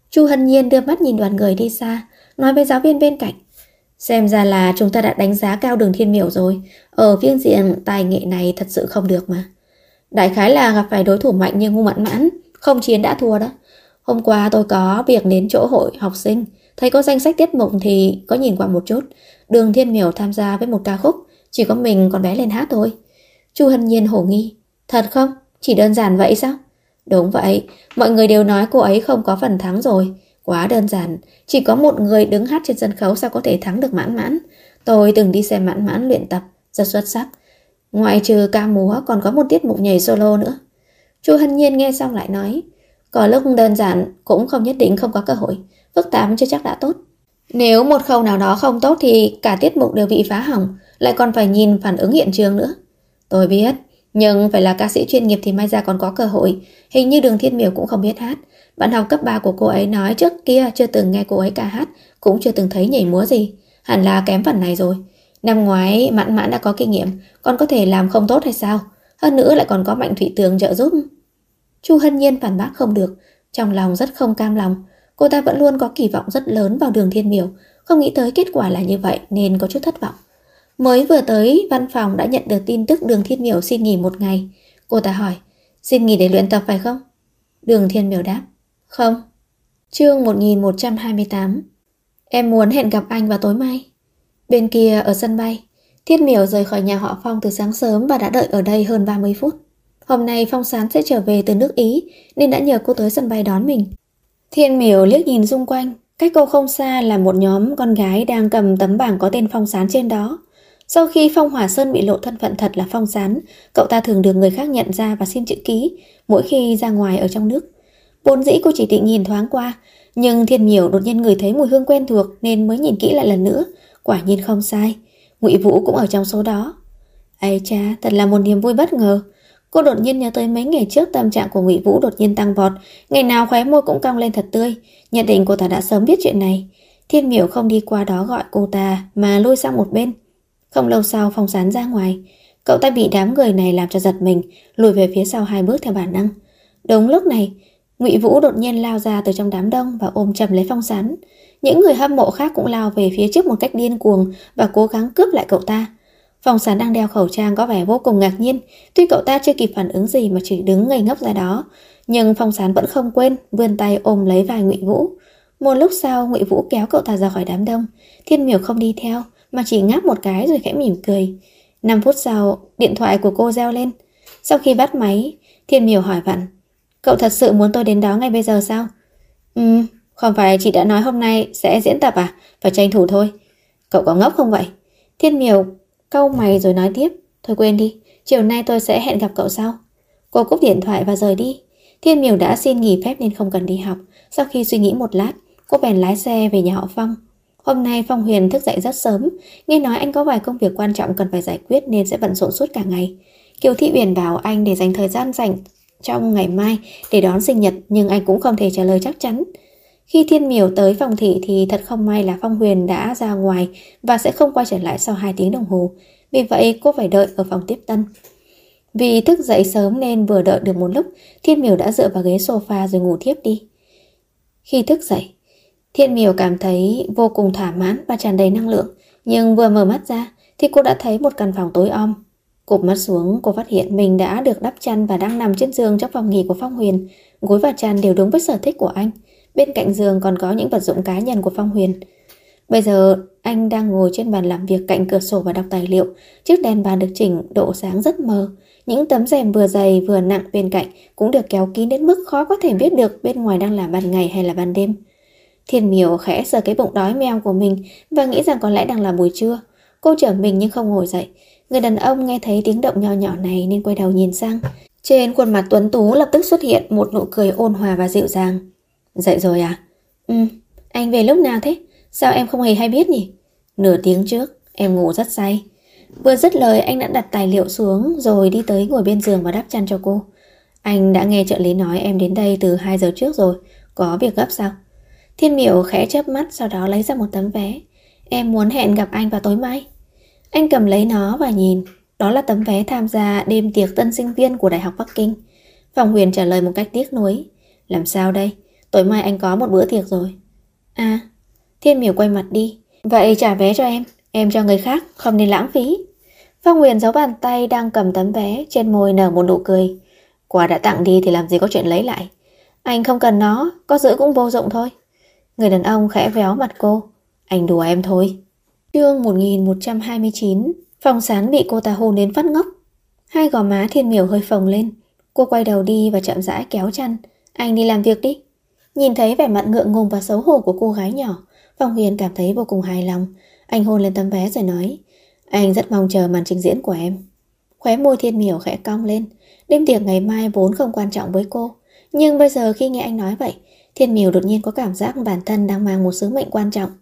Chu Hân Nhiên đưa mắt nhìn đoàn người đi xa, nói với giáo viên bên cạnh. Xem ra là chúng ta đã đánh giá cao Đường Thiên Miểu rồi. Ở phương diện tài nghệ này thật sự không được mà. Đại khái là gặp phải đối thủ mạnh như Ngô Mãn Mãn, không chiến đã thua đó. Hôm qua tôi có việc đến chỗ hội học sinh, thấy có danh sách tiết mục thì có nhìn qua một chút. Đường Thiên Miểu tham gia với một ca khúc, chỉ có mình con bé lên hát thôi. Chu Hân Nhiên hổ nghi. Thật không? Chỉ đơn giản vậy sao? Đúng vậy, mọi người đều nói cô ấy không có phần thắng rồi. Quá đơn giản, chỉ có một người đứng hát trên sân khấu sao có thể thắng được Mãn Mãn. Tôi từng đi xem Mãn Mãn luyện tập, rất xuất sắc. Ngoại trừ ca múa còn có một tiết mục nhảy solo nữa. Chu Hân Nhiên nghe xong lại nói, có lúc đơn giản cũng không nhất định không có cơ hội, phức tạp chưa chắc đã tốt. Nếu một khâu nào đó không tốt thì cả tiết mục đều bị phá hỏng, lại còn phải nhìn phản ứng hiện trường nữa. Tôi biết, nhưng phải là ca sĩ chuyên nghiệp thì may ra còn có cơ hội. Hình như Đường Thiên Miểu cũng không biết hát. Bạn học cấp 3 của cô ấy nói trước kia chưa từng nghe cô ấy ca hát, cũng chưa từng thấy nhảy múa gì. Hẳn là kém phần này rồi. Năm ngoái Mãn Mãn đã có kinh nghiệm, còn có thể làm không tốt hay sao? Hơn nữa lại còn có Mạnh Thủy Tường trợ giúp. Chu Hân Nhiên phản bác không được, trong lòng rất không cam lòng. Cô ta vẫn luôn có kỳ vọng rất lớn vào Đường Thiên Miểu, không nghĩ tới kết quả là như vậy nên có chút thất vọng. Mới vừa tới văn phòng đã nhận được tin tức Đường Thiên Miểu xin nghỉ một ngày. Cô ta hỏi, xin nghỉ để luyện tập phải không? Đường Thiên Miểu đáp, không. Chương 1128. Em muốn hẹn gặp anh vào tối mai. Bên kia ở sân bay, Thiên Miểu rời khỏi nhà họ Phong từ sáng sớm và đã đợi ở đây hơn 30 phút. Hôm nay Phong Sán sẽ trở về từ nước Ý nên đã nhờ cô tới sân bay đón mình. Thiên Miểu liếc nhìn xung quanh, cách cô không xa là một nhóm con gái đang cầm tấm bảng có tên Phong Sán trên đó. Sau khi Phong Hỏa Sơn bị lộ thân phận thật là Phong Sán, cậu ta thường được người khác nhận ra và xin chữ ký mỗi khi ra ngoài ở trong nước. Vốn dĩ cô chỉ định nhìn thoáng qua, nhưng Thiên Miểu đột nhiên ngửi thấy mùi hương quen thuộc nên mới nhìn kỹ lại lần nữa. Quả nhiên không sai, Ngụy Vũ cũng ở trong số đó. Ây cha, thật là một niềm vui bất ngờ. Cô đột nhiên nhớ tới mấy ngày trước tâm trạng của Ngụy Vũ đột nhiên tăng vọt, ngày nào khóe môi cũng cong lên thật tươi, nhận định cô ta đã sớm biết chuyện này. Thiên Miểu không đi qua đó gọi cô ta mà lui sang một bên. Không lâu sau Phong Sán ra ngoài, cậu ta bị đám người này làm cho giật mình, lùi về phía sau 2 bước theo bản năng. Đúng lúc này, Ngụy Vũ đột nhiên lao ra từ trong đám đông và ôm chầm lấy Phong Sán. Những người hâm mộ khác cũng lao về phía trước một cách điên cuồng và cố gắng cướp lại cậu ta. Phong Sán đang đeo khẩu trang có vẻ vô cùng ngạc nhiên, tuy cậu ta chưa kịp phản ứng gì mà chỉ đứng ngây ngốc ra đó, nhưng Phong Sán vẫn không quên vươn tay ôm lấy vai Ngụy Vũ. Một lúc sau, Ngụy Vũ kéo cậu ta ra khỏi đám đông. Thiên Miểu không đi theo mà chỉ ngáp một cái rồi khẽ mỉm cười. 5 phút sau, điện thoại của cô reo lên. Sau khi bắt máy, Thiên Miểu hỏi vặn, cậu thật sự muốn tôi đến đó ngay bây giờ sao? Không phải chị đã nói hôm nay sẽ diễn tập à? Phải tranh thủ thôi. Cậu có ngốc không vậy? Thiên Miểu cau mày rồi nói tiếp, thôi quên đi, chiều nay tôi sẽ hẹn gặp cậu sau. Cô cúp điện thoại và rời đi. Thiên Miểu đã xin nghỉ phép nên không cần đi học. Sau khi suy nghĩ một lát, cô bèn lái xe về nhà họ Phong. Hôm nay Phong Huyền thức dậy rất sớm, nghe nói anh có vài công việc quan trọng cần phải giải quyết nên sẽ bận rộn suốt cả ngày. Kiều Thị Uyển bảo anh để dành thời gian rảnh trong ngày mai để đón sinh nhật, nhưng anh cũng không thể trả lời chắc chắn. Khi Thiên Miểu tới phòng thị thì thật không may là Phong Huyền đã ra ngoài và sẽ không quay trở lại sau 2 tiếng đồng hồ. Vì vậy cô phải đợi ở phòng tiếp tân. Vì thức dậy sớm nên vừa đợi được một lúc, Thiên Miểu đã dựa vào ghế sofa rồi ngủ thiếp đi. Khi thức dậy, Thiên Miểu cảm thấy vô cùng thỏa mãn và tràn đầy năng lượng. Nhưng vừa mở mắt ra thì cô đã thấy một căn phòng tối om. Cụp mắt xuống, cô phát hiện mình đã được đắp chăn và đang nằm trên giường trong phòng nghỉ của Phong Huyền. Gối và chăn đều đúng với sở thích của anh. Bên cạnh giường còn có những vật dụng cá nhân của Phong Huyền. Bây giờ anh đang ngồi trên bàn làm việc cạnh cửa sổ và đọc tài liệu. Chiếc đèn bàn được chỉnh độ sáng rất mờ. Những tấm rèm vừa dày vừa nặng bên cạnh cũng được kéo kín đến mức khó có thể biết được bên ngoài đang là ban ngày hay là ban đêm. Thiên Miểu khẽ sờ cái bụng đói meo của mình và nghĩ rằng có lẽ đang là buổi trưa. Cô trở mình nhưng không ngồi dậy. Người đàn ông nghe thấy tiếng động nho nhỏ này nên quay đầu nhìn sang. Trên khuôn mặt tuấn tú lập tức xuất hiện một nụ cười ôn hòa và dịu dàng. Dậy rồi à? Anh về lúc nào thế? Sao em không hề hay biết nhỉ? Nửa tiếng trước, em ngủ rất say. Vừa dứt lời anh đã đặt tài liệu xuống rồi đi tới ngồi bên giường và đắp chăn cho cô. Anh đã nghe trợ lý nói em đến đây từ 2 giờ trước rồi. Có việc gấp sao? Thiên Miểu khẽ chớp mắt sau đó lấy ra một tấm vé. Em muốn hẹn gặp anh vào tối mai. Anh cầm lấy nó và nhìn. Đó là tấm vé tham gia đêm tiệc tân sinh viên của Đại học Bắc Kinh. Phong Huyền trả lời một cách tiếc nuối. Làm sao đây? Tối mai anh có một bữa tiệc rồi. À, Thiên Miểu quay mặt đi. Vậy trả vé cho em cho người khác, không nên lãng phí. Phong Huyền giấu bàn tay đang cầm tấm vé, trên môi nở một nụ cười. Quà đã tặng đi thì làm gì có chuyện lấy lại. Anh không cần nó, có giữ cũng vô dụng thôi. Người đàn ông khẽ véo mặt cô. Anh đùa em thôi. Chương 1129. Phong Sán bị cô ta hôn đến phát ngốc. Hai gò má Thiên Miểu hơi phồng lên. Cô quay đầu đi và chậm rãi kéo chăn. Anh đi làm việc đi. Nhìn thấy vẻ mặt ngượng ngùng và xấu hổ của cô gái nhỏ, Phong Huyền cảm thấy vô cùng hài lòng. Anh hôn lên tấm vé rồi nói, anh rất mong chờ màn trình diễn của em. Khóe môi Thiên Miểu khẽ cong lên. Đêm tiệc ngày mai vốn không quan trọng với cô, nhưng bây giờ khi nghe anh nói vậy, Thiên Miểu đột nhiên có cảm giác bản thân đang mang một sứ mệnh quan trọng.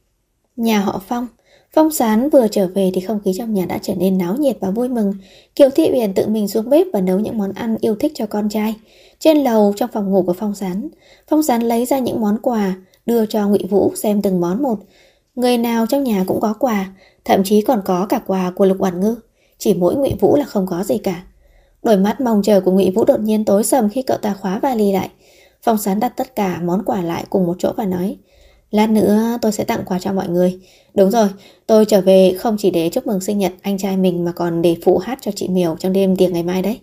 Nhà họ Phong. Phong Sán vừa trở về thì không khí trong nhà đã trở nên náo nhiệt và vui mừng. Kiều Thị Uyển tự mình xuống bếp và nấu những món ăn yêu thích cho con trai. Trên lầu trong phòng ngủ của Phong Sán lấy ra những món quà, đưa cho Ngụy Vũ xem từng món một. Người nào trong nhà cũng có quà, thậm chí còn có cả quà của Lục Oản Ngư, chỉ mỗi Ngụy Vũ là không có gì cả. Đôi mắt mong chờ của Ngụy Vũ đột nhiên tối sầm khi cậu ta khóa vali lại. Phong Sán đặt tất cả món quà lại cùng một chỗ và nói, lát nữa tôi sẽ tặng quà cho mọi người. Đúng rồi, tôi trở về không chỉ để chúc mừng sinh nhật anh trai mình mà còn để phụ hát cho chị Miểu trong đêm tiệc ngày mai đấy.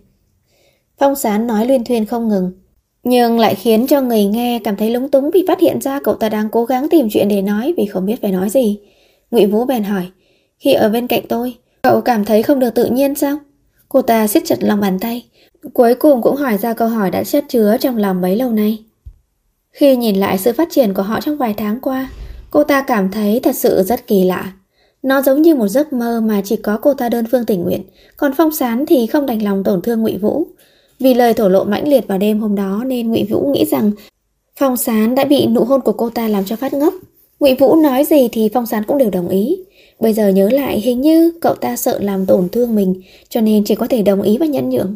Phong Sán nói luyên thuyên không ngừng, nhưng lại khiến cho người nghe cảm thấy lúng túng vì phát hiện ra cậu ta đang cố gắng tìm chuyện để nói vì không biết phải nói gì. Ngụy Vũ bèn hỏi, khi ở bên cạnh tôi, cậu cảm thấy không được tự nhiên sao? Cô ta siết chặt lòng bàn tay, cuối cùng cũng hỏi ra câu hỏi đã chất chứa trong lòng bấy lâu nay. Khi nhìn lại sự phát triển của họ trong vài tháng qua, cô ta cảm thấy thật sự rất kỳ lạ. Nó giống như một giấc mơ mà chỉ có cô ta đơn phương tình nguyện, còn Phong Sán thì không đành lòng tổn thương Ngụy Vũ. Vì lời thổ lộ mãnh liệt vào đêm hôm đó nên Ngụy Vũ nghĩ rằng Phong Sán đã bị nụ hôn của cô ta làm cho phát ngốc. Ngụy Vũ nói gì thì Phong Sán cũng đều đồng ý. Bây giờ nhớ lại hình như cậu ta sợ làm tổn thương mình, cho nên chỉ có thể đồng ý và nhẫn nhượng.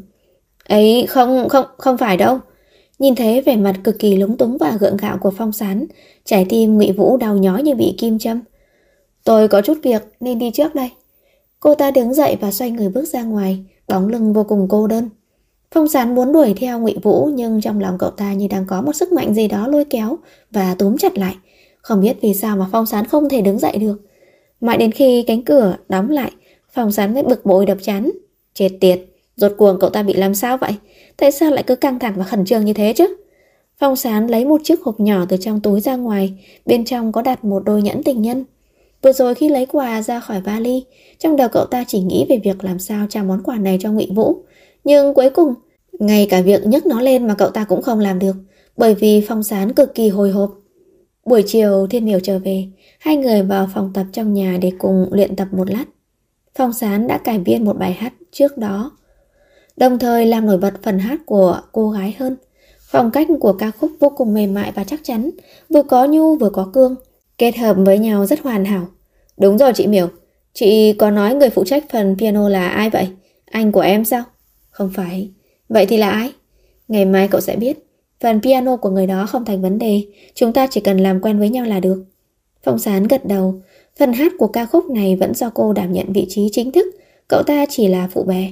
Ấy không phải đâu. Nhìn thấy vẻ mặt cực kỳ lúng túng và gượng gạo của Phong Sán, trái tim Ngụy Vũ đau nhói như bị kim châm. Tôi có chút việc nên đi trước đây. Cô ta đứng dậy và xoay người bước ra ngoài, bóng lưng vô cùng cô đơn. Phong Sán muốn đuổi theo Ngụy Vũ nhưng trong lòng cậu ta như đang có một sức mạnh gì đó lôi kéo và túm chặt lại. Không biết vì sao mà Phong Sán không thể đứng dậy được. Mãi đến khi cánh cửa đóng lại, Phong Sán mới bực bội đập trán. Chết tiệt, rốt cuộc cậu ta bị làm sao vậy? Tại sao lại cứ căng thẳng và khẩn trương như thế chứ? Phong Sán lấy một chiếc hộp nhỏ từ trong túi ra ngoài, bên trong có đặt một đôi nhẫn tình nhân. Vừa rồi khi lấy quà ra khỏi vali, trong đầu cậu ta chỉ nghĩ về việc làm sao trao món quà này cho Ngụy Vũ. Nhưng cuối cùng, ngay cả việc nhấc nó lên mà cậu ta cũng không làm được, bởi vì Phong Sán cực kỳ hồi hộp. Buổi chiều Thiên Miểu trở về, hai người vào phòng tập trong nhà để cùng luyện tập một lát. Phong Sán đã cải biên một bài hát trước đó, đồng thời làm nổi bật phần hát của cô gái hơn. Phong cách của ca khúc vô cùng mềm mại và chắc chắn, vừa có nhu vừa có cương, kết hợp với nhau rất hoàn hảo. Đúng rồi chị Miểu, chị có nói người phụ trách phần piano là ai vậy? Anh của em sao? Không phải. Vậy thì là ai? Ngày mai cậu sẽ biết. Phần piano của người đó không thành vấn đề, chúng ta chỉ cần làm quen với nhau là được. Phong Sán gật đầu. Phần hát của ca khúc này vẫn do cô đảm nhận vị trí chính thức, cậu ta chỉ là phụ bè.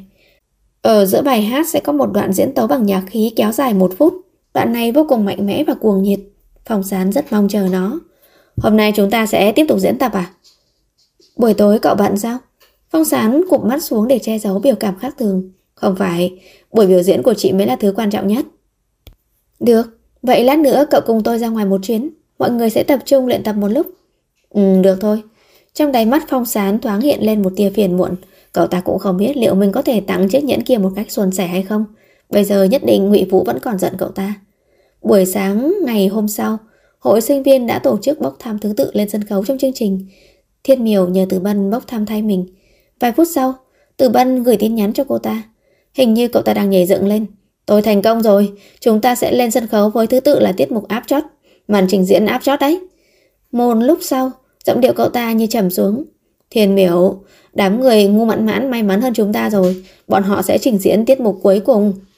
Ở giữa bài hát sẽ có một đoạn diễn tấu bằng nhạc khí kéo dài 1 phút. Đoạn này vô cùng mạnh mẽ và cuồng nhiệt. Phong Sán rất mong chờ nó. Hôm nay chúng ta sẽ tiếp tục diễn tập à? Buổi tối cậu bận sao? Phong Sán cụp mắt xuống để che giấu biểu cảm khác thường. Không phải, buổi biểu diễn của chị mới là thứ quan trọng nhất. Được, vậy lát nữa cậu cùng tôi ra ngoài một chuyến. Mọi người sẽ tập trung luyện tập một lúc. Được thôi. Trong đáy mắt Phong Sán thoáng hiện lên một tia phiền muộn. Cậu ta cũng không biết liệu mình có thể tặng chiếc nhẫn kia một cách suôn sẻ hay không. Bây giờ nhất định Ngụy Vũ vẫn còn giận cậu ta. Buổi sáng ngày hôm sau, hội sinh viên đã tổ chức bốc thăm thứ tự lên sân khấu trong chương trình. Thiên Miểu nhờ Từ Bân bốc thăm thay mình. Vài phút sau, Từ Bân gửi tin nhắn cho cô ta. Hình như cậu ta đang nhảy dựng lên. Tôi thành công rồi, chúng ta sẽ lên sân khấu với thứ tự là tiết mục áp chót, màn trình diễn áp chót đấy. Một lúc sau, giọng điệu cậu ta như trầm xuống. Thiên Miểu, đám người ngu mãn mãn may mắn hơn chúng ta rồi, bọn họ sẽ trình diễn tiết mục cuối cùng.